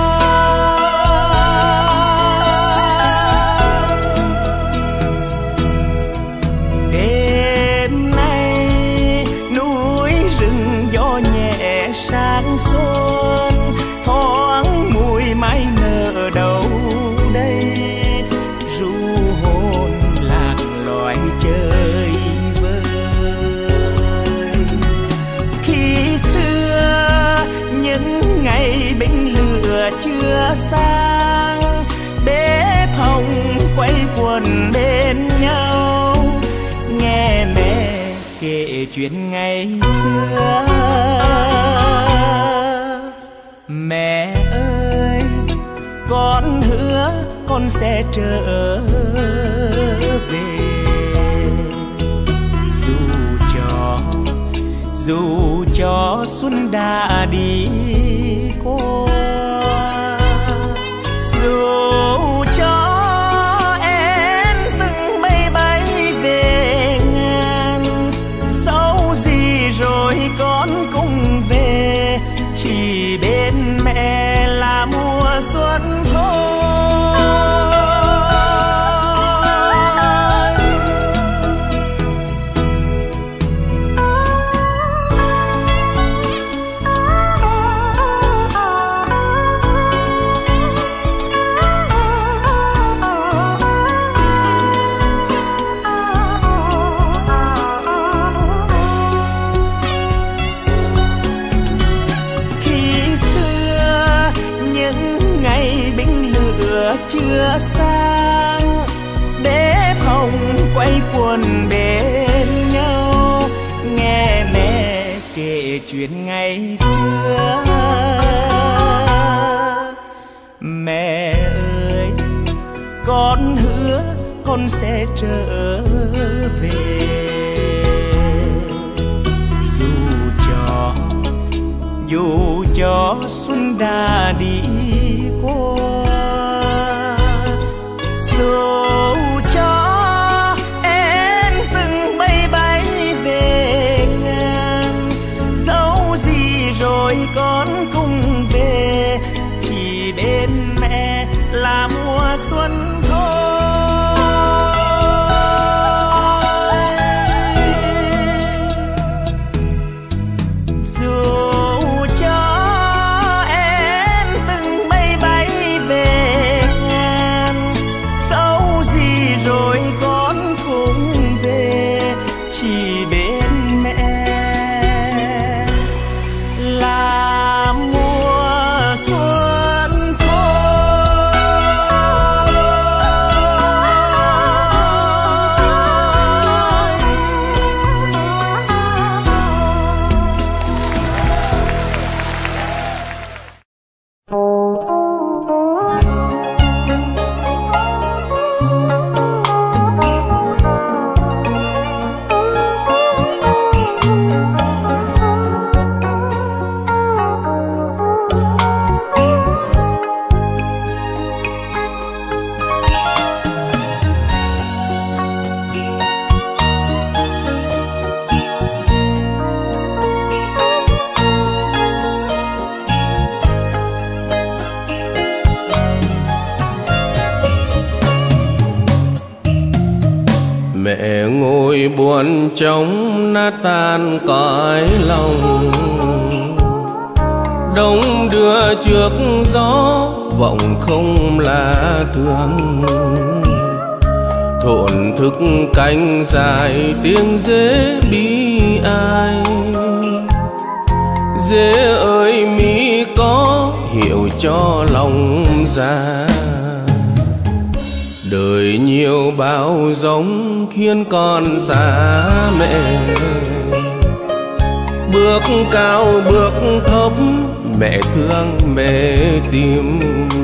Đêm nay núi rừng gió nhẹ sáng xuân, thoáng mùi mai nở đâu đây, ru hồn lạc loài chơi vơi. Khi xưa những ngày binh lửa chưa sang, bếp hồng quay quần bên nhau, nghe mẹ kể chuyện ngày xưa. Mẹ ơi, con hứa con sẽ trở về, dù cho xuân đã đi qua, dù cho em từng bay bay về ngàn, dẫu gì rồi con cũng về, chỉ bên mẹ là mùa xuân thôi. Chưa sang, bếp hồng quay quần bên nhau, nghe mẹ kể chuyện ngày xưa. Mẹ ơi, con hứa con sẽ trở về, dù cho xuân đã đi qua, dù cho em từng bay bay về ngàn, dẫu gì rồi con cũng về, chỉ bên mẹ là mùa xuân thôi. Dù cho em từng bay bay về ngàn, dẫu gì rồi con cũng về, chỉ bên mẹ là mùa xuân thôi. Mẹ ngồi buồn trong nát tan cõi lòng, đông đưa trước gió vọng không là thương. Thổn thức cánh dài tiếng dế bi ai, dế ơi mi có hiểu cho lòng già. Đời nhiều bao giống khiến con xa mẹ, bước cao bước thấp mẹ thương mẹ tìm,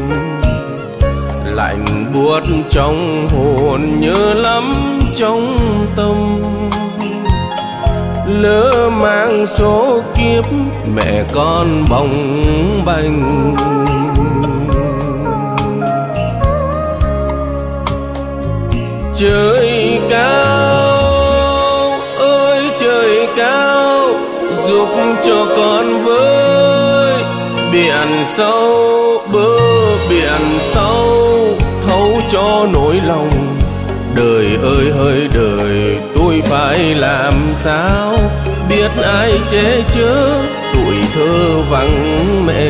lạnh buốt trong hồn nhớ lắm trong tâm. lỡ mang số kiếp mẹ con bồng bềnh. Trời cao ơi trời cao, giúp cho con với biển sâu, bờ biển sâu thấu cho nỗi lòng. Đời ơi hỡi đời, tôi phải làm sao, biết ai che chở tuổi thơ vắng mẹ.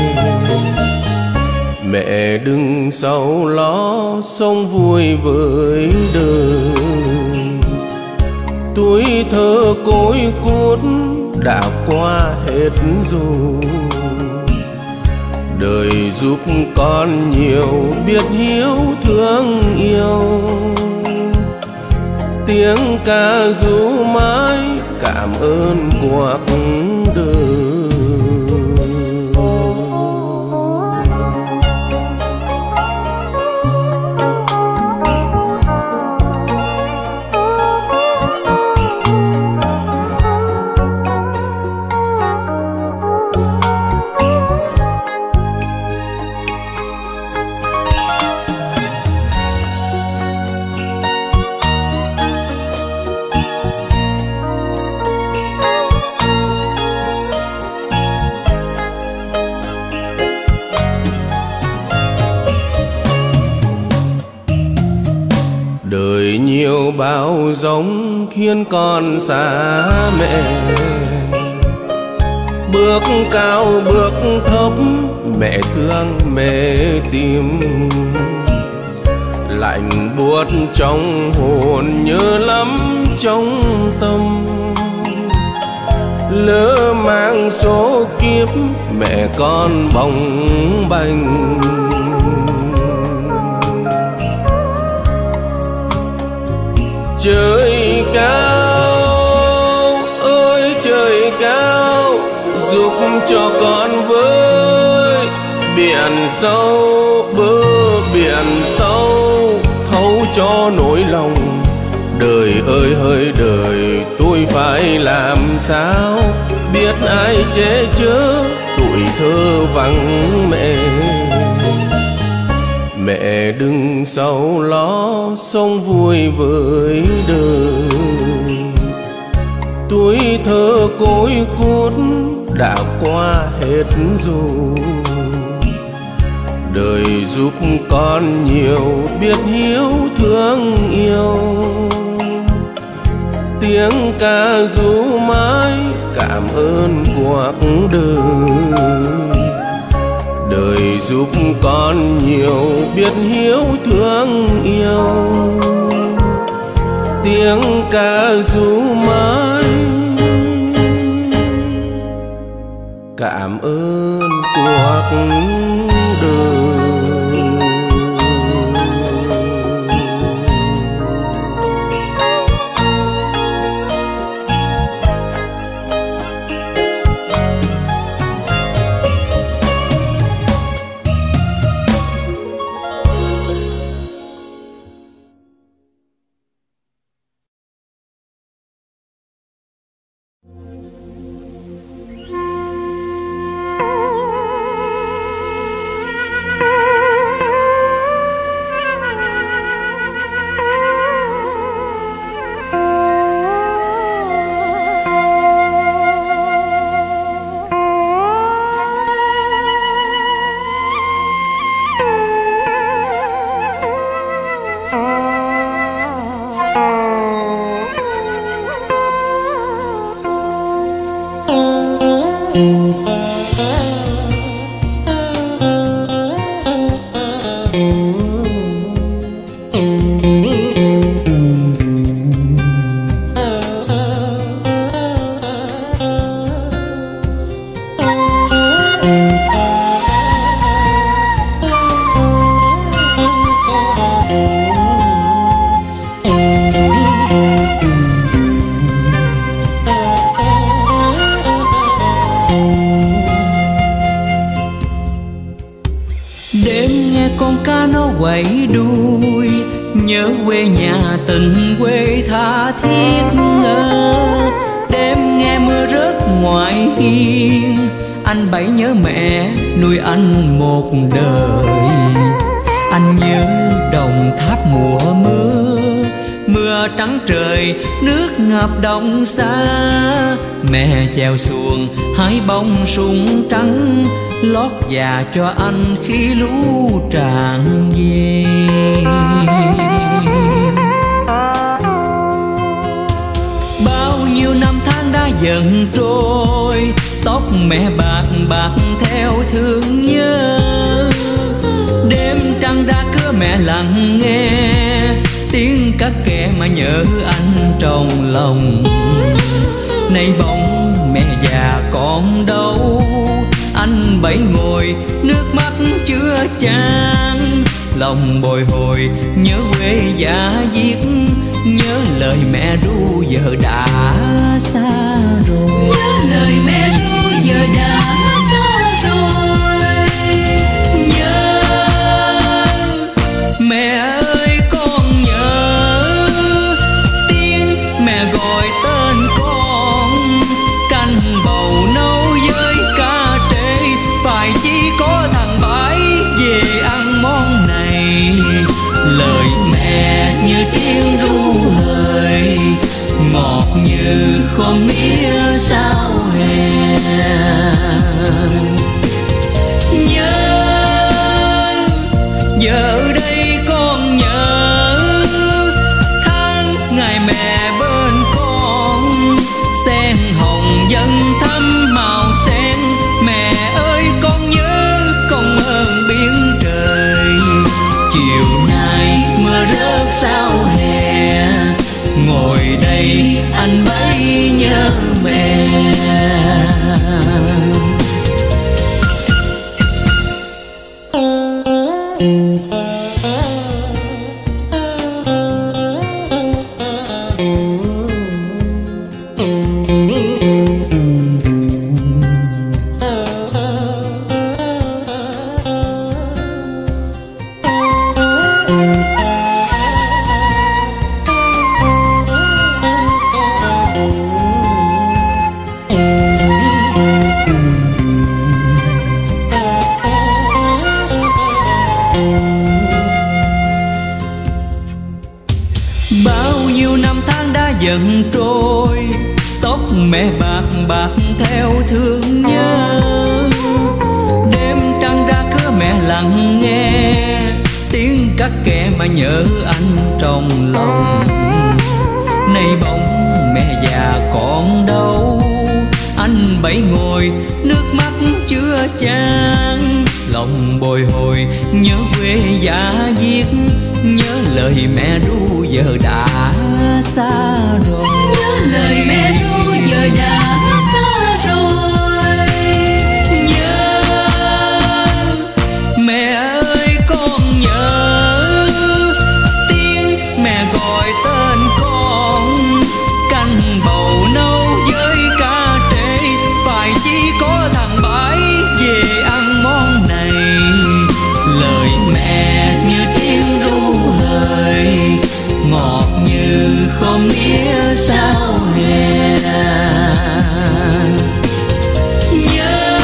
Mẹ đừng sầu lo, sống vui với đời. Tuổi thơ côi cút đã qua hết rồi. Đời giúp con nhiều, biết hiếu thương yêu. Tiếng ca ru mãi cảm ơn cuộc đời. Đời nhiều bao giống khiến con xa mẹ, bước cao bước thấp mẹ thương mẹ tìm. Lạnh buốt trong hồn nhớ lắm trong tâm, lỡ mang số kiếp mẹ con bồng bềnh. Trời cao ơi trời cao, giúp cho con với biển sâu, bờ biển sâu thấu cho nỗi lòng. Đời ơi hỡi đời, tôi phải làm sao, biết ai che chở tuổi thơ vắng mẹ. Mẹ đừng sầu lo, sống vui với đời. Tuổi thơ côi cút đã qua hết rồi. Đời giúp con nhiều, biết hiếu thương yêu. Tiếng ca ru mãi cảm ơn cuộc đời. Đời giúp con nhiều, biết hiếu thương yêu. Tiếng ca ru mãi cảm ơn cuộc đời. quẩy đuôi, nhớ quê nhà tình quê tha thiết ngơ. Đêm niên. Anh bấy nhớ mẹ nuôi anh một đời. Anh nhớ đồng tháp mùa mưa, mưa trắng trời nước ngập đông xa. Mẹ chèo xuồng hái bông sung trắng, lót dạ cho anh khi lũ tràn về. Bao nhiêu năm tháng đã dần trôi, tóc mẹ bạc bạc theo thương nhớ. Đêm trăng đã cưa mẹ lặng nghe, tiếng các kẻ mà nhớ anh trong lòng. Nay bóng mẹ già còn đâu, anh bấy ngồi nước mắt chưa chan. Lòng bồi hồi nhớ quê giá diết, nhớ lời mẹ ru giờ đã xa rồi. Nhớ lời mẹ ru giờ đã xa rồi. Nhớ mẹ ơi con nhớ, tiếng mẹ gọi tên con. Canh bầu nấu với cá trê, phải chỉ có thằng Bãi về ăn món này. Lời mẹ như tiếng ru hời, ngọt như khóm mía sao hè. Nhớ giờ đây con nhớ, tháng ngày mẹ bên con. Sen hồng dần thắm màu sen, mẹ ơi con nhớ công ơn biển trời. Chiều nay mưa rớt sao hè, ngồi đây anh bấy nhớ mẹ. Bao nhiêu năm tháng đã dần trôi, tóc mẹ bạc bạc theo thương nhớ. Đêm trăng đã cưa mẹ lặng nghe, tiếng các kẻ mà nhớ anh trong lòng. Nay bóng mẹ già còn đâu, anh bấy ngồi nước mắt chưa chan. Lòng bồi hồi nhớ quê giá diết, nhớ lời mẹ ru giờ đã xa rồi. Nhớ lời mẹ ru giờ đã xa rồi. Nhớ mẹ ơi con nhớ, tiếng mẹ gọi tên con. Canh bầu nấu với cá trê, phải chỉ có thằng Bãi về ăn món này. Lời mẹ như tiếng ru hời, ngọt như khóm mía sao hè. Nhớ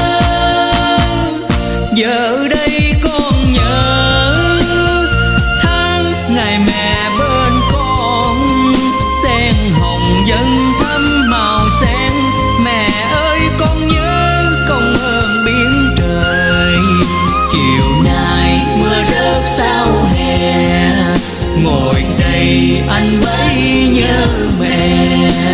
giờ đây con nhớ, tháng ngày mẹ bên con. Sen hồng dần thắm màu sen, mẹ ơi con nhớ công ơn biển trời. Chiều nay mưa rớt sao hè, ngồi đây anh bấy nhớ mẹ.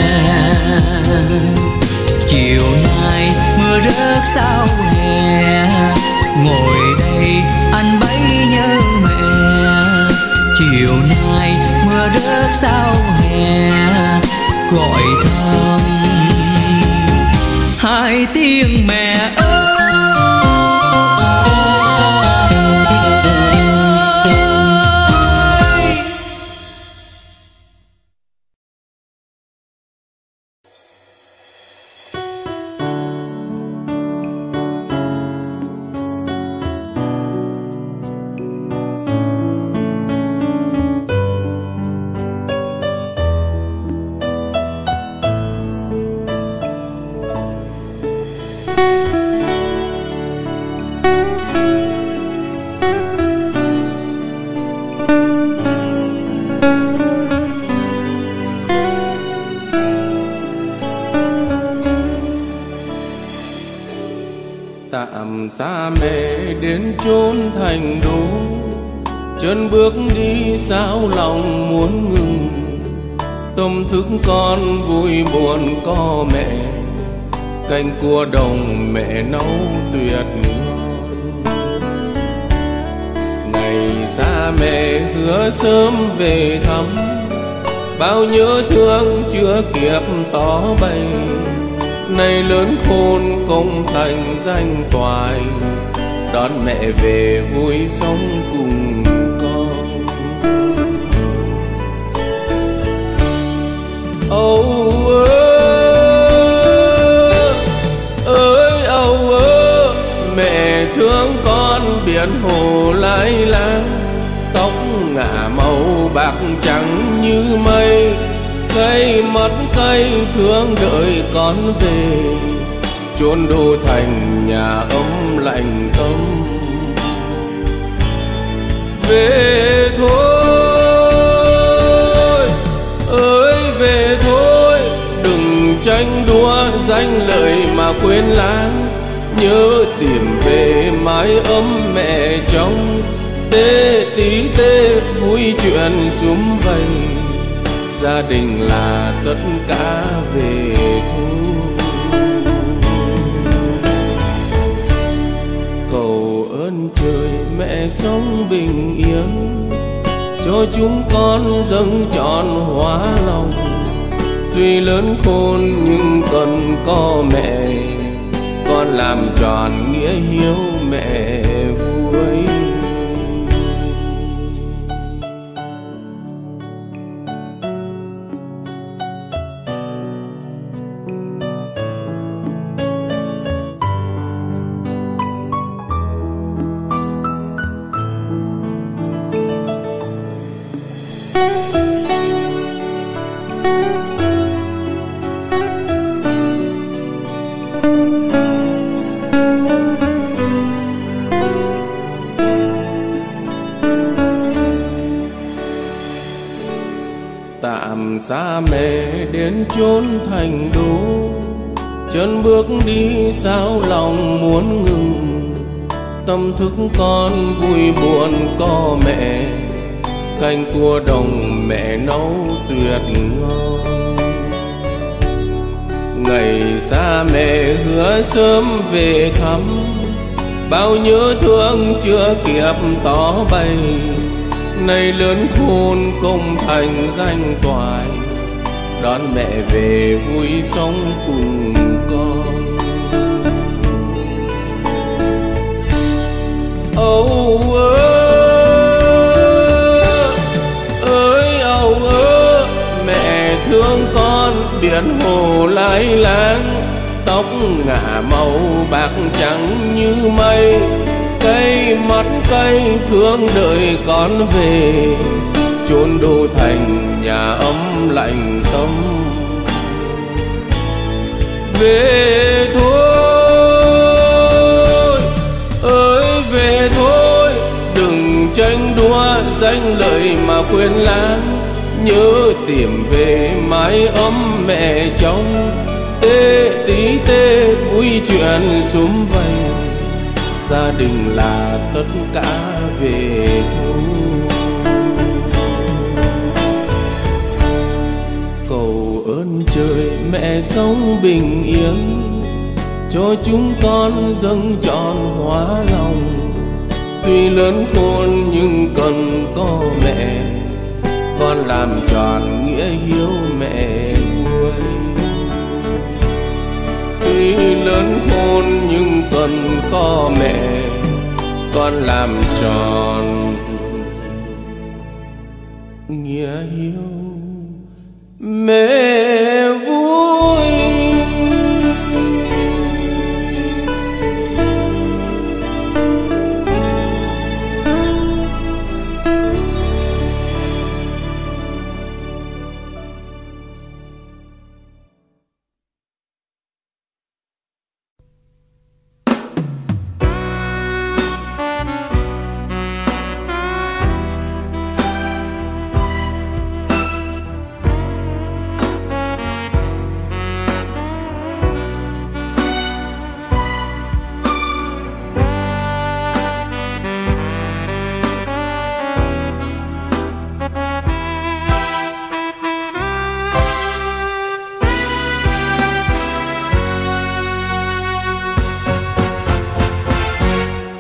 Chiều nay mưa rớt sao hè, ngồi đây anh bấy nhớ mẹ. Chiều nay mưa rớt sao hè, gọi thăm hai tiếng mẹ ơi. Tạm xa mẹ đến chốn thành đô, chân bước đi sao lòng muốn ngừng. Tâm thức con vui buồn có mẹ, canh cua đồng mẹ nấu tuyệt ngon. Ngày xa mẹ hứa sớm về thăm, bao nhớ thương chưa kịp tỏ bày. Nay lớn khôn công thành danh toại, đón mẹ về vui sống cùng con. Âu ơi âu ơi, mẹ thương con biển hồ lái láng. Tóc ngả màu bạc trắng như mây, cây mất cây thương đợi con về. Chốn đô thành nhà ấm lạnh tâm, về thôi ơi về thôi. Đừng tranh đua danh lợi mà quên lãng, nhớ tìm về mái ấm mẹ chồng. Tê tí tê vui chuyện sum vầy, gia đình là tất cả về thôi. Cầu ơn trời mẹ sống bình yên, cho chúng con dâng trọn hóa lòng. Tuy lớn khôn nhưng cần có mẹ, con làm tròn nghĩa hiếu mẹ vui. Tạm xa mẹ đến chốn thành đô, chân bước đi sao lòng muốn ngừng. Tâm thức con vui buồn có mẹ, canh cua đồng mẹ nấu tuyệt ngon. Ngày xa mẹ hứa sớm về thăm, bao nhớ thương chưa kịp tỏ bày. Nay lớn khôn công thành danh toại, đón mẹ về vui sống cùng con. Âu ơi âu ơi, mẹ thương con biển hồ lái láng. Tóc ngả màu bạc trắng như mây, cây mắt cây thương đợi con về. Chốn đô thành nhà ấm lạnh tâm, về thôi ơi về thôi. Đừng tranh đua danh lợi mà quên lãng, nhớ tìm về mái ấm mẹ chồng. Tê tí tê vui chuyện sum vầy, gia đình là tất cả về thôi. Cầu ơn trời mẹ sống bình yên, cho chúng con dâng trọn hóa lòng. Tuy lớn khôn nhưng cần có mẹ, con làm tròn nghĩa hiếu mẹ vui. Tuy lớn khôn nhưng cần có mẹ, con làm tròn nghĩa hiếu mẹ vui.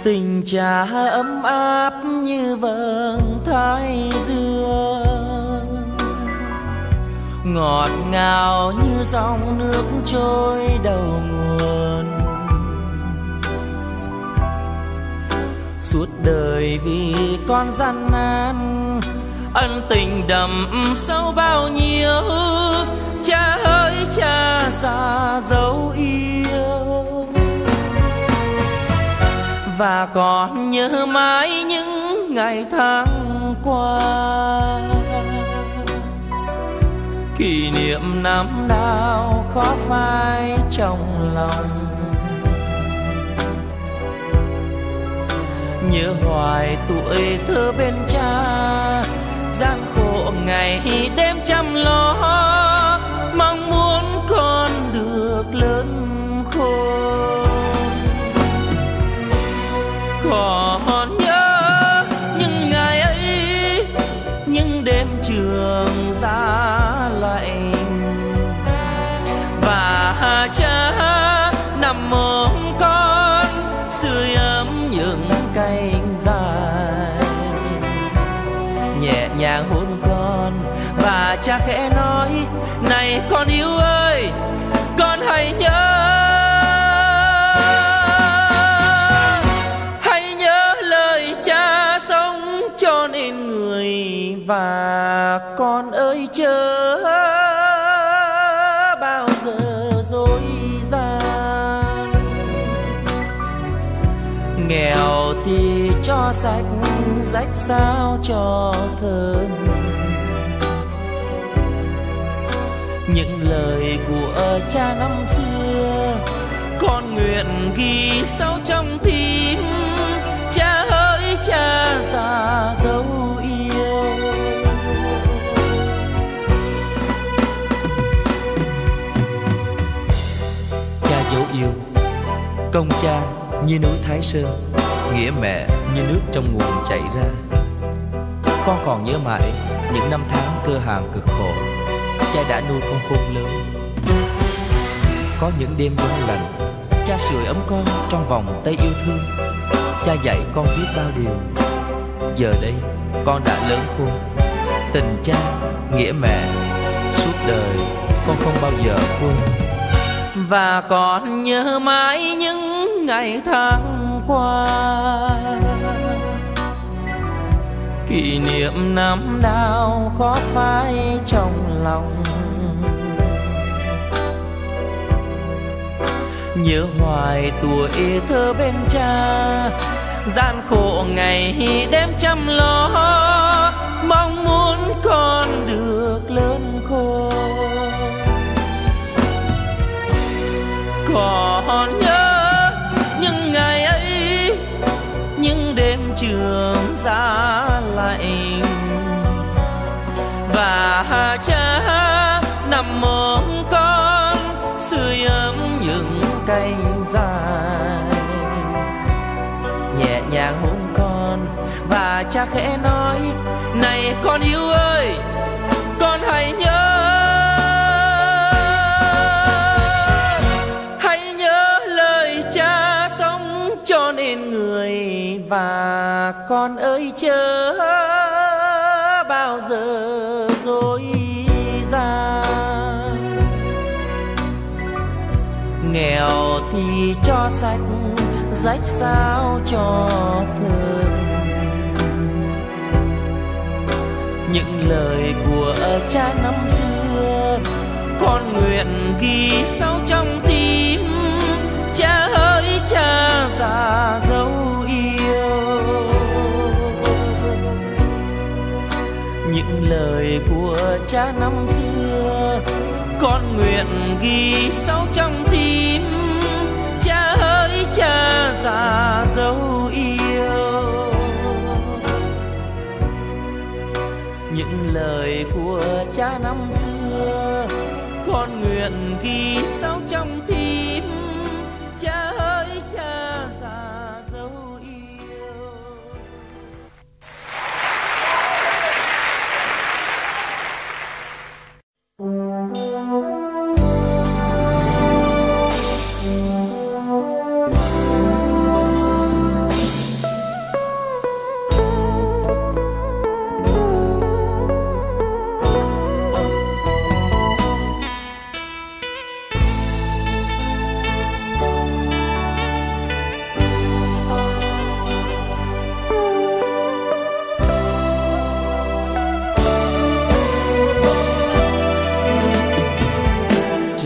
Tình cha ấm áp như vầng thái dương, ngọt ngào như dòng nước trôi đầu nguồn. Suốt đời vì con gian nan, ân tình đậm sâu bao nhiêu. Cha ơi cha già dấu yêu, và còn nhớ mãi những ngày tháng qua. Kỷ niệm năm nào khó phai trong lòng, nhớ hoài tuổi thơ bên cha. Gian khổ ngày đêm chăm lo, mong muốn con được lớn khôn. Còn nhớ những ngày ấy, những đêm trường giá lạnh, và cha nằm ôm con sưởi ấm những cánh dài. Nhẹ nhàng hôn con và cha khẽ nói: này con yêu ơi, con hãy nhớ, hãy nhớ lời cha sống cho nên người. Và con ơi chớ bao giờ dối gian, nghèo thì cho sạch, rách sao cho thơm. Những lời của cha năm xưa con nguyện ghi sâu trong tim. Cha ơi cha già dấu yêu, cha dấu yêu. Công cha như núi Thái Sơn, nghĩa mẹ như nước trong nguồn chảy ra. Con còn nhớ mãi những năm tháng cơ hàn cực khổ, cha đã nuôi con khôn lớn. Có những đêm gió lạnh, cha sưởi ấm con trong vòng tay yêu thương. Cha dạy con biết bao điều. Giờ đây con đã lớn khôn, tình cha nghĩa mẹ suốt đời con không bao giờ quên. Và còn nhớ mãi những ngày tháng qua, kỷ niệm năm nào khó phai trong lòng. Nhớ hoài tuổi thơ bên cha, gian khổ ngày đêm chăm lo, mong muốn con được lớn khôn. Còn nhớ những ngày ấy, những đêm trường giá lạnh, và cha nằm ôm con sưởi ấm những cánh dài. Nhẹ nhàng hôn con và cha khẽ nói: này con yêu ơi, con hãy nhớ, hãy nhớ lời cha sống cho nên người. Và con ơi chớ bao giờ dối gian, nghèo thì cho sạch, rách sao cho thơm. Những lời của cha năm xưa con nguyện ghi sâu trong tim. Cha ơi cha già dấu yêu, những lời của cha năm xưa con nguyện ghi sâu trong tim. Cha ơi cha già dấu yêu, những lời của cha năm xưa con nguyện ghi sâu trong tim. Cha ơi cha già dấu yêu.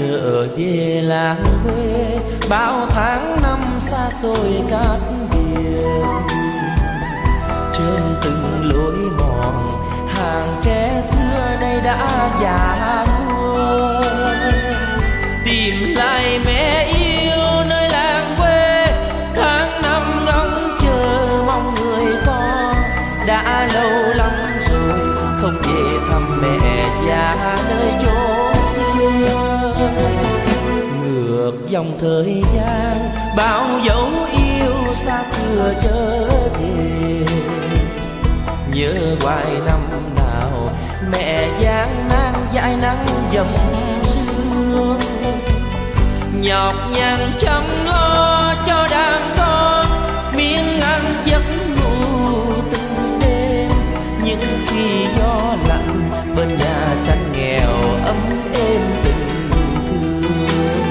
trở về làng quê bao tháng năm xa xôi cát biển. Trên từng lối mòn hàng tre xưa nay đã già nua, tìm lại mẹ yêu nơi làng quê. Tháng năm ngóng chờ mong người con, đã lâu lắm rồi không về thăm mẹ già nơi chốn xưa. Ngược dòng thời gian bao dấu yêu xa xưa trở về, nhớ hoài năm nào mẹ gian nan dãi nắng dầm sương. Nhọc nhằn chăm lo cho đàn con, miếng ăn giấc ngủ từng đêm. Nhưng khi gió lạnh bên nhà tranh nghèo ấm êm tình thương.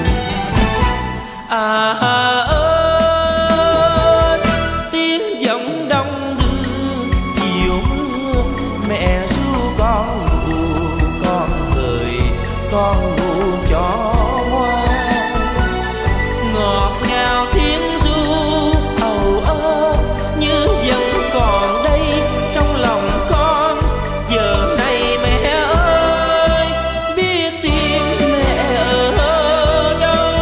Ơi tiếng giọng đông đưa chiều mưa, mẹ ru con ngủ con cười con ngủ cho ngoan. Ngọt ngào tiếng ru ầu ơ như vẫn còn đây trong lòng con. Giờ này mẹ ơi biết tìm mẹ ở đâu.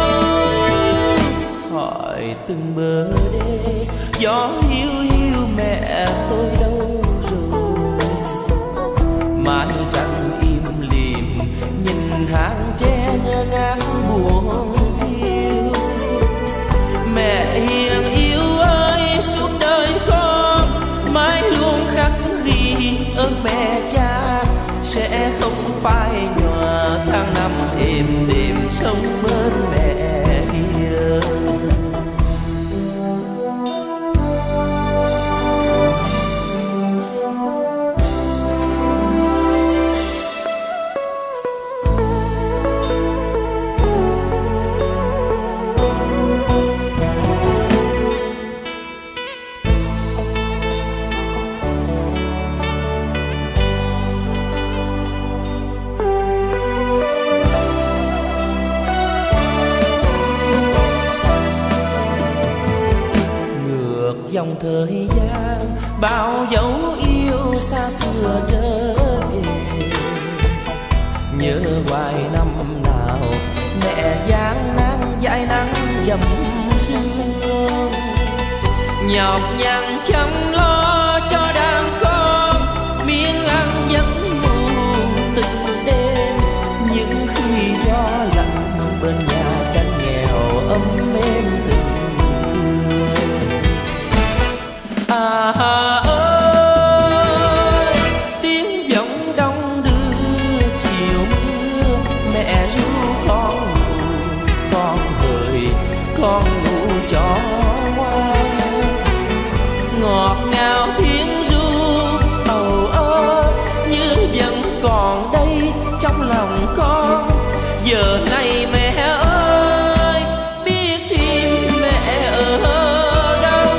Hỏi từng bờ đê gió hiu hiu mẹ tôi đâu rồi. Mái trăng im lìm nhìn hàng tre ngơ ngác buồn thiêu. Mẹ hiền yêu ơi suốt đời con mãi luôn khắc ghi ơn mẹ cha. Sẽ không phai nhòa tháng năm êm đềm sống bên mẹ hiền. Dòng thời gian bao dấu yêu xa xưa trở về, nhớ hoài năm nào mẹ gian nan dãi nắng dầm sương. Nhọc nhằn chăm lo cho đàn con, miếng ăn giấc ngủ từng đêm. Những khi gió lạnh bên nhà tranh nghèo ấm êm tình. Ơi tiếng giọng đông đưa chiều mưa, mẹ ru con ngủ con hỡi con ngủ cho ngoan. Ngọt ngào tiếng ru ầu ơ như vẫn còn đây trong lòng con. Giờ này mẹ ơi biết tìm mẹ ở đâu.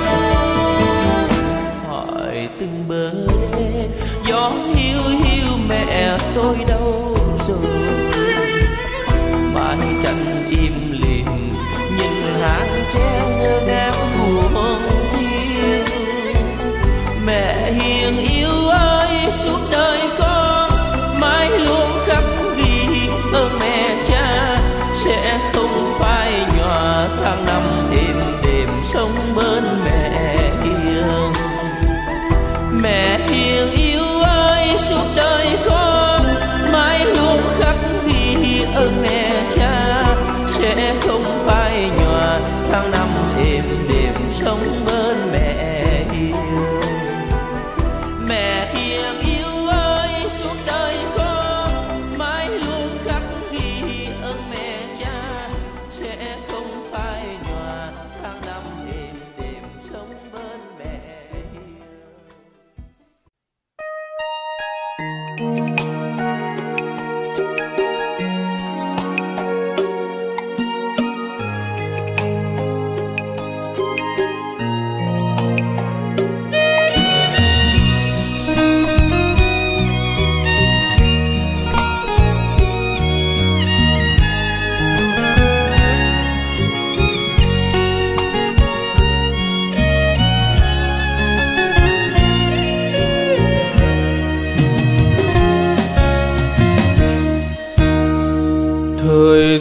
Hỏi từng bờ đê gió hiu hiu mẹ tôi đâu rồi. Mái tranh im lìm nhìn hàng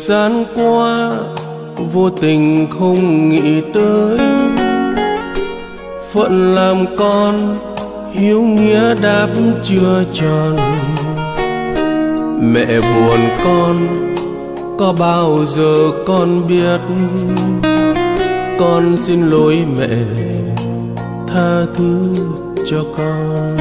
gian qua vô tình không nghĩ tới, phận làm con hiếu nghĩa đáp chưa tròn. Mẹ buồn con có bao giờ con biết, con xin lỗi mẹ tha thứ cho con.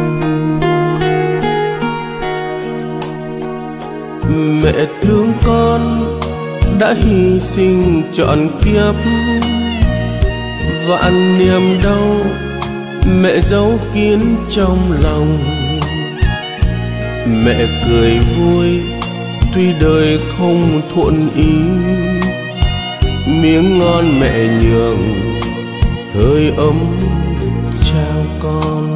Mẹ thương con đã hy sinh trọn kiếp, vạn niềm đau mẹ giấu kín trong lòng. Mẹ cười vui tuy đời không thuận ý, miếng ngon mẹ nhường hơi ấm trao con.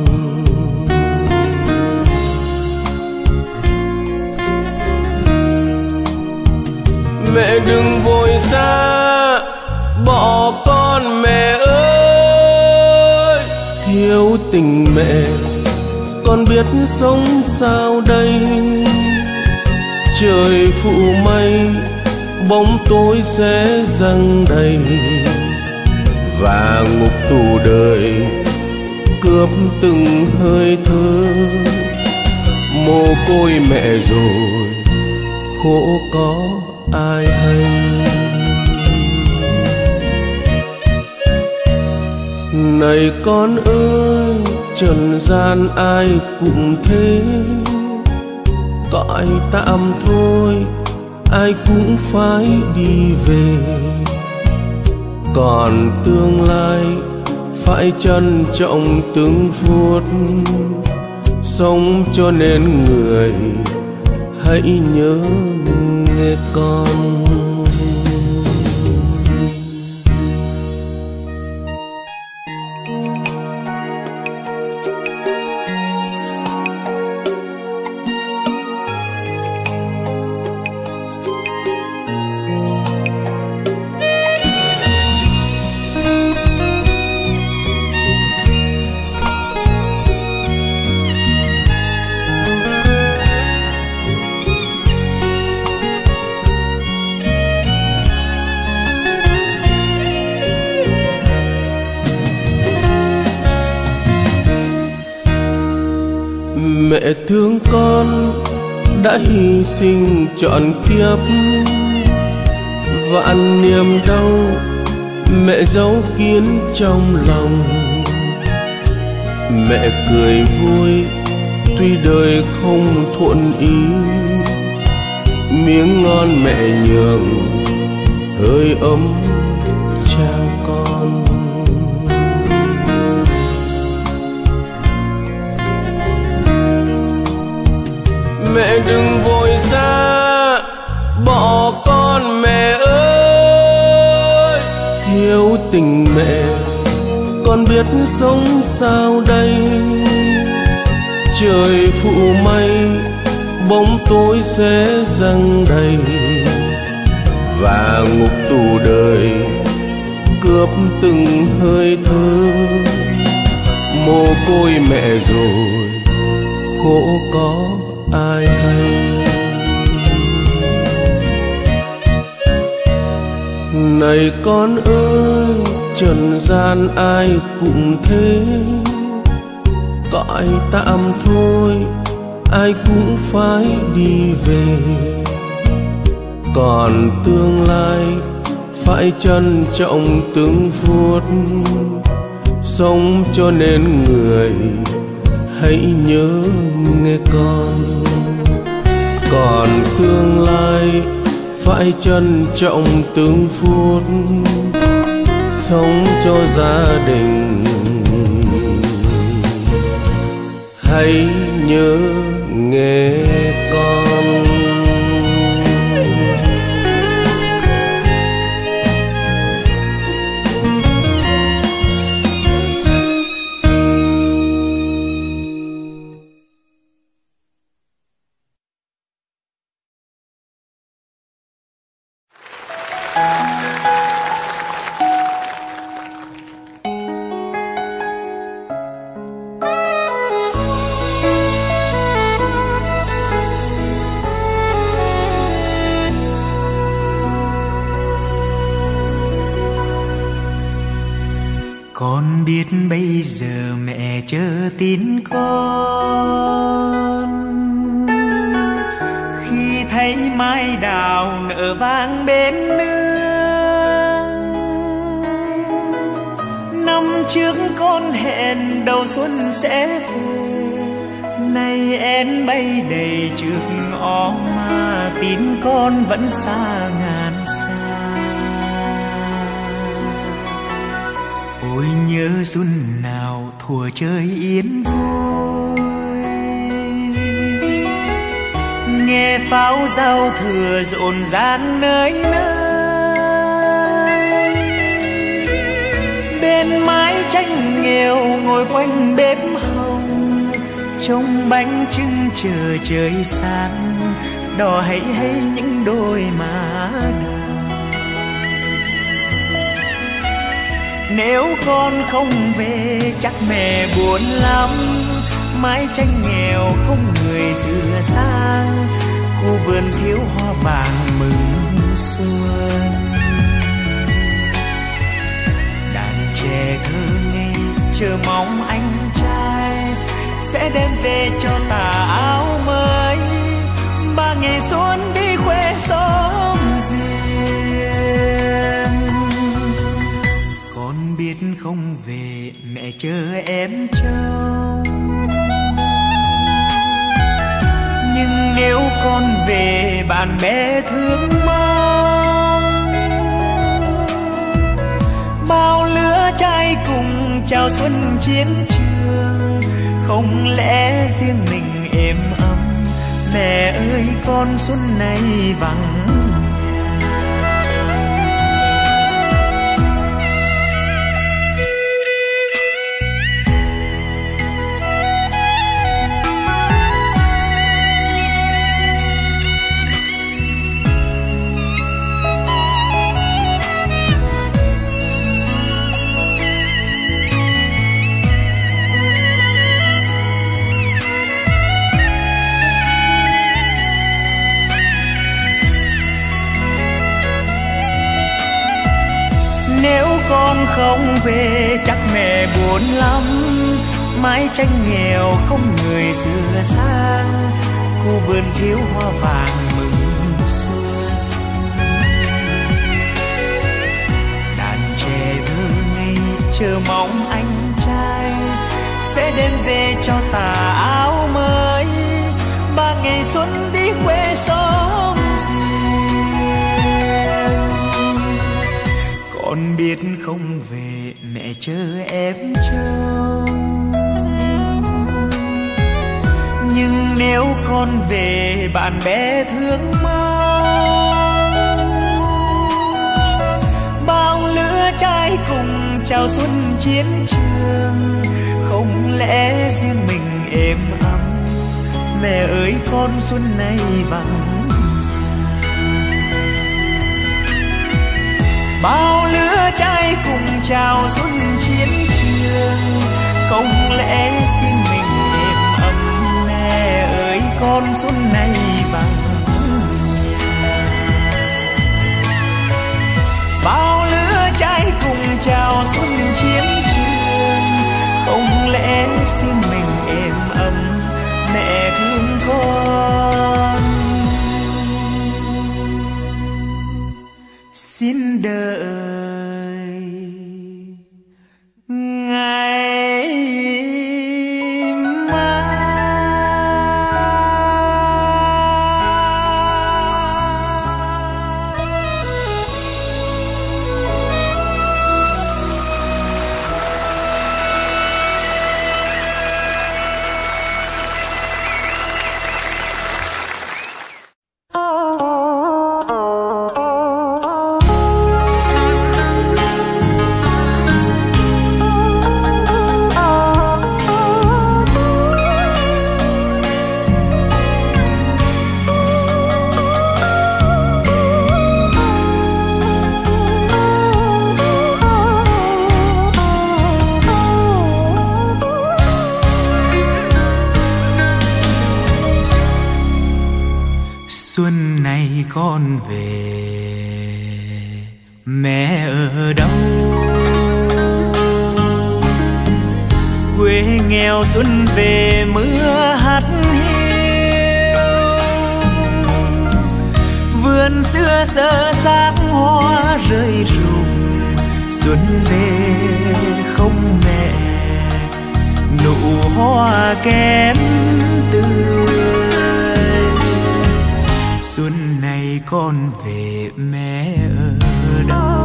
Mẹ đừng vội xa bỏ con mẹ ơi, thiếu tình mẹ con biết sống sao đây. Trời phụ mây bóng tối sẽ giăng đầy, và ngục tù đời cướp từng hơi thở. Mồ côi mẹ rồi khổ có ai hay. Này con ơi, trần gian ai cũng thế, cõi tạm thôi ai cũng phải đi về. Còn tương lai phải trân trọng từng phút, sống cho nên người hãy nhớ nghe con. Mẹ thương con đã hy sinh trọn kiếp, vạn niềm đau mẹ giấu kín trong lòng. Mẹ cười vui tuy đời không thuận ý, miếng ngon mẹ nhường hơi ấm trao con. Mẹ đừng vội xa bỏ con mẹ ơi, thiếu tình mẹ con biết sống sao đây. Trời phụ mây bóng tối sẽ giăng đầy, và ngục tù đời cướp từng hơi thở. Mồ côi mẹ rồi khổ có ai hay. Này con ơi, trần gian ai cũng thế, cõi tạm thôi ai cũng phải đi về. Còn tương lai phải trân trọng từng phút, sống cho nên người hãy nhớ nghe con. Còn tương lai phải trân trọng từng phút, sống cho gia đình hãy nhớ nghe con. Con biết bây giờ mẹ chờ tin con, khi thấy mai đào nở vang bên nương. Năm trước con hẹn đầu xuân sẽ về, nay én bay đầy trước ngõ mà tin con vẫn xa ngàn xa. Ôi nhớ xuân nào thuở chơi yên vui, nghe pháo giao thừa rộn ràng nơi nơi. Bên mái tranh nghèo ngồi quanh bếp hồng, trông bánh trưng chờ trời sáng, đỏ hay hay những đôi má đào. Nếu con không về chắc mẹ buồn lắm, mái tranh nghèo không người sửa sang, khu vườn thiếu hoa vàng mừng xuân. Đàn trẻ thơ ngây chờ mong anh trai sẽ đem về cho tà áo mới, 3 ngày xuân đi khoe xóm riêng. Con biết không về mẹ chờ em trông, nhưng nếu con về bạn bè thương mong. Bao lứa trai cùng chào xuân chiến trường, không lẽ riêng mình êm ấm. Mẹ ơi con xuân này vắng. Nếu con không về chắc mẹ buồn lắm, mái tranh nghèo không người sửa sang, khu vườn thiếu hoa vàng mừng xuân. Đàn trẻ thơ ngây chờ mong anh trai sẽ đem về cho tà áo mới, 3 ngày xuân đi quê xóm riêng. Con biết không về mẹ chờ em trông, nhưng nếu con về bạn bè thương mong. Bao lứa trai cùng chào xuân chiến trường, không lẽ riêng mình êm ấm. Mẹ ơi con xuân này vắng. Bao lứa trai cùng chào xuân chiến trường, không lẽ riêng mình êm ấm. Mẹ ơi con xuân này vắng nhà. Bao lứa trai cùng chào xuân chiến trường, không lẽ riêng mình êm ấm. Mẹ thương con xin đợi ngày mai. Xuân này con về mẹ ở đâu? xuân về mưa hắt hiu, vườn xưa sơ xác hoa rơi rụng, xuân về không mẹ, nụ hoa kém tươi. Xuân này con về mẹ ở đâu?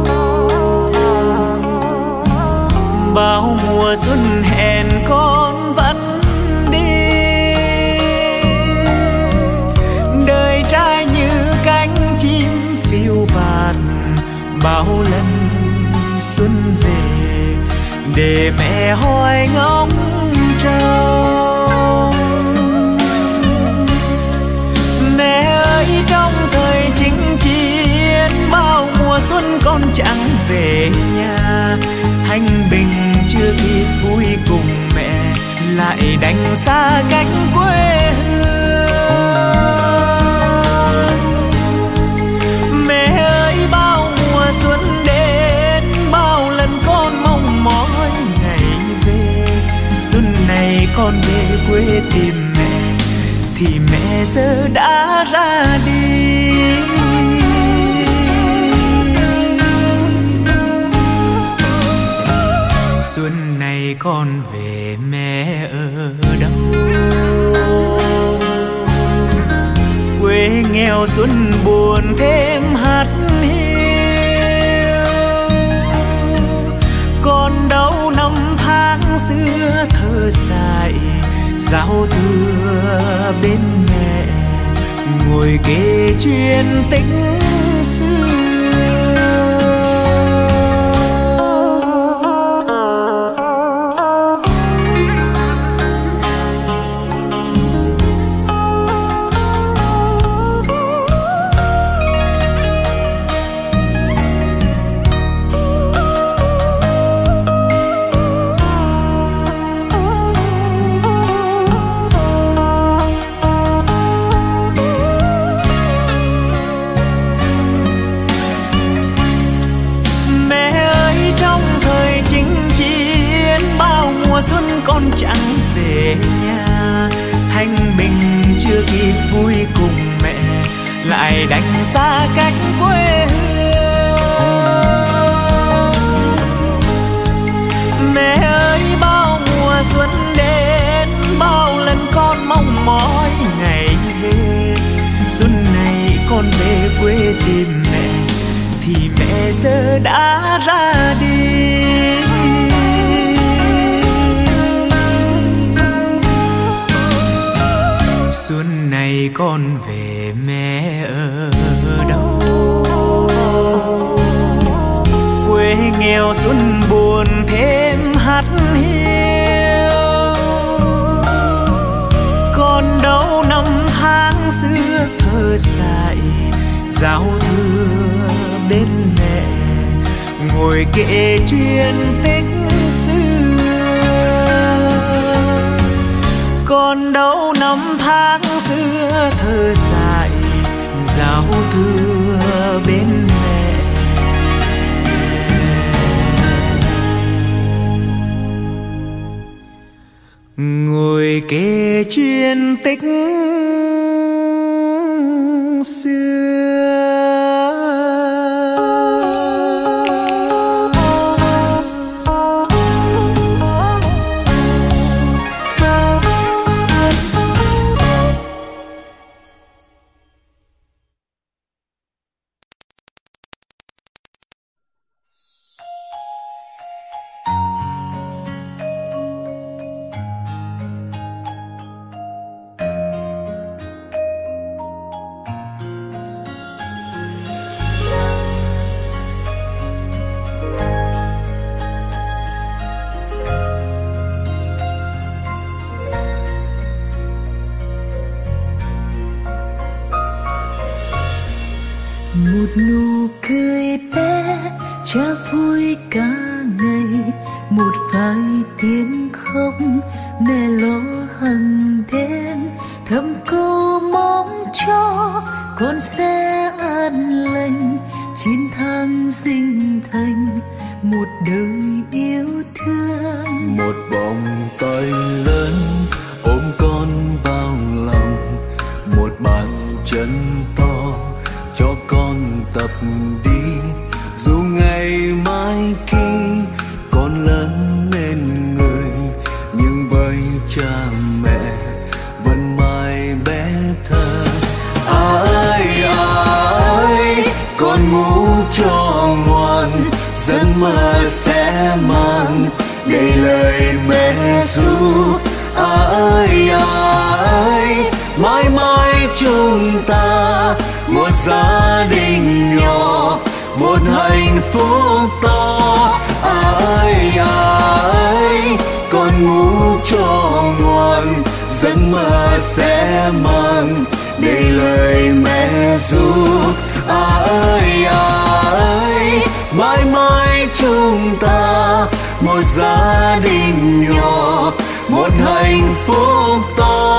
Bao mùa xuân hẹn con vẫn đi, đời trai như cánh chim phiêu bạt. Bao lần xuân về để mẹ hoài ngóng trông. Mẹ ơi, trong thời chinh chiến bao mùa xuân con chẳng về nhà, thanh bình chưa kịp vui cùng mẹ, lại đành xa cách quê hương. Mẹ ơi, bao mùa xuân đến bao lần con mong mỏi ngày về, xuân này con về quê tìm mẹ thì mẹ giờ đã ra đi. Xuân này con về mẹ ở đâu? Quê nghèo xuân buồn thêm hắt hiu, còn đâu năm tháng xưa thơ dại giao thừa bên mẹ, ngồi kể chuyện tích chẳng về nhà, thanh bình chưa kịp vui cùng mẹ, lại đành xa cách quê hương. Mẹ ơi, bao mùa xuân đến bao lần con mong mỏi ngày về, xuân này con về quê tìm mẹ thì mẹ giờ đã ra đi. Xuân này con về mẹ ở đâu? Quê nghèo xuân buồn thêm hắt hiu, còn đâu năm tháng xưa thơ dại giao thừa bên mẹ, ngồi kể chuyện tích còn đâu năm tháng xưa thơ dại giao thừa bên mẹ. Ngồi kể chuyện tích xưa. Một nụ cười bé cha vui cả ngày, một vài tiếng khóc mẹ lo hằng đêm, thầm câu mong cho con sẽ an lành 9 tháng sáng sinh thành một đời yêu thương. Một vòng tay lớn ôm con vào lòng, một bàn chân to cho con tập đi. Dù ngày mai khi con lớn lên người, nhưng với cha mẹ vẫn mãi bé thơ. Ơi con ngủ cho ngoan, giấc mơ sẽ mang đầy lời mẹ ru. Ơi mãi mãi chúng ta một gia đình nhỏ, một hạnh phúc to. Ơi con ngủ cho ngoan, giấc mơ sẽ mang đầy lời mẹ ru. Ơi mãi mãi chúng ta một gia đình nhỏ, một hạnh phúc to.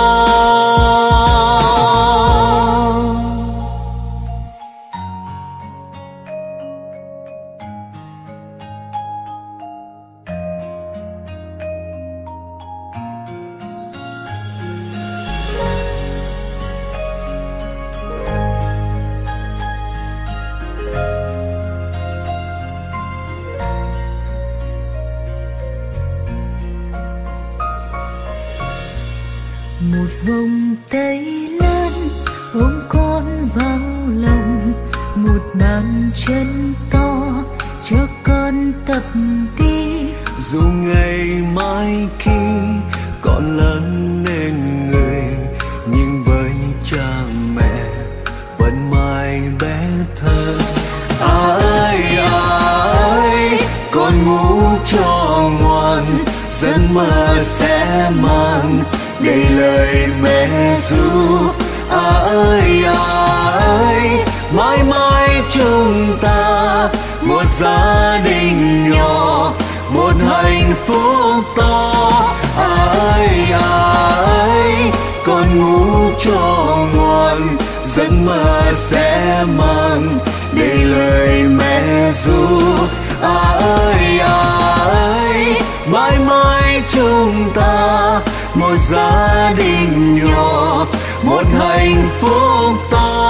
Một vòng tay lớn ôm con vào lòng, một bàn chân to cho con tập đi. Dù ngày mai khi con lớn lên người, nhưng với cha mẹ vẫn mãi bé thơ. Ơi con ngủ cho ngoan, giấc mơ sẽ mang đầy lời mẹ ru. Ơi mãi mãi chúng ta một gia đình nhỏ, một hạnh phúc to. Ơi con ngủ cho ngoan, giấc mơ sẽ mang đầy lời mẹ ru. Ơi mãi mãi chúng ta một gia đình nhỏ, một hạnh phúc to.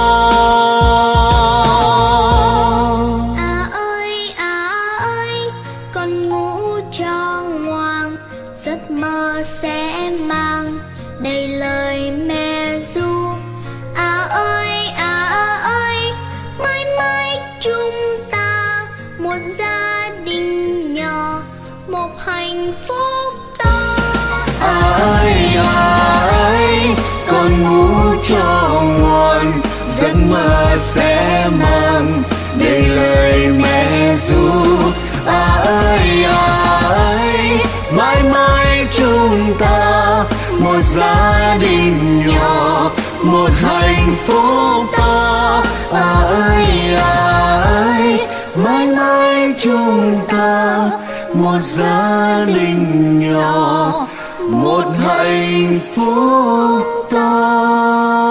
Ơi con ngủ cho ngoan, giấc mơ sẽ mang đầy lời mẹ ru. Ơi mãi mãi chúng ta một gia đình nhỏ, một hạnh phúc to. Ơi con ngủ cho ngoan, giấc mơ sẽ mang đầy lời mẹ ru. Ơi mãi mãi chúng ta một gia đình nhỏ, một hạnh phúc to. Ơi mãi mãi chúng ta một gia đình nhỏ, một hạnh phúc to.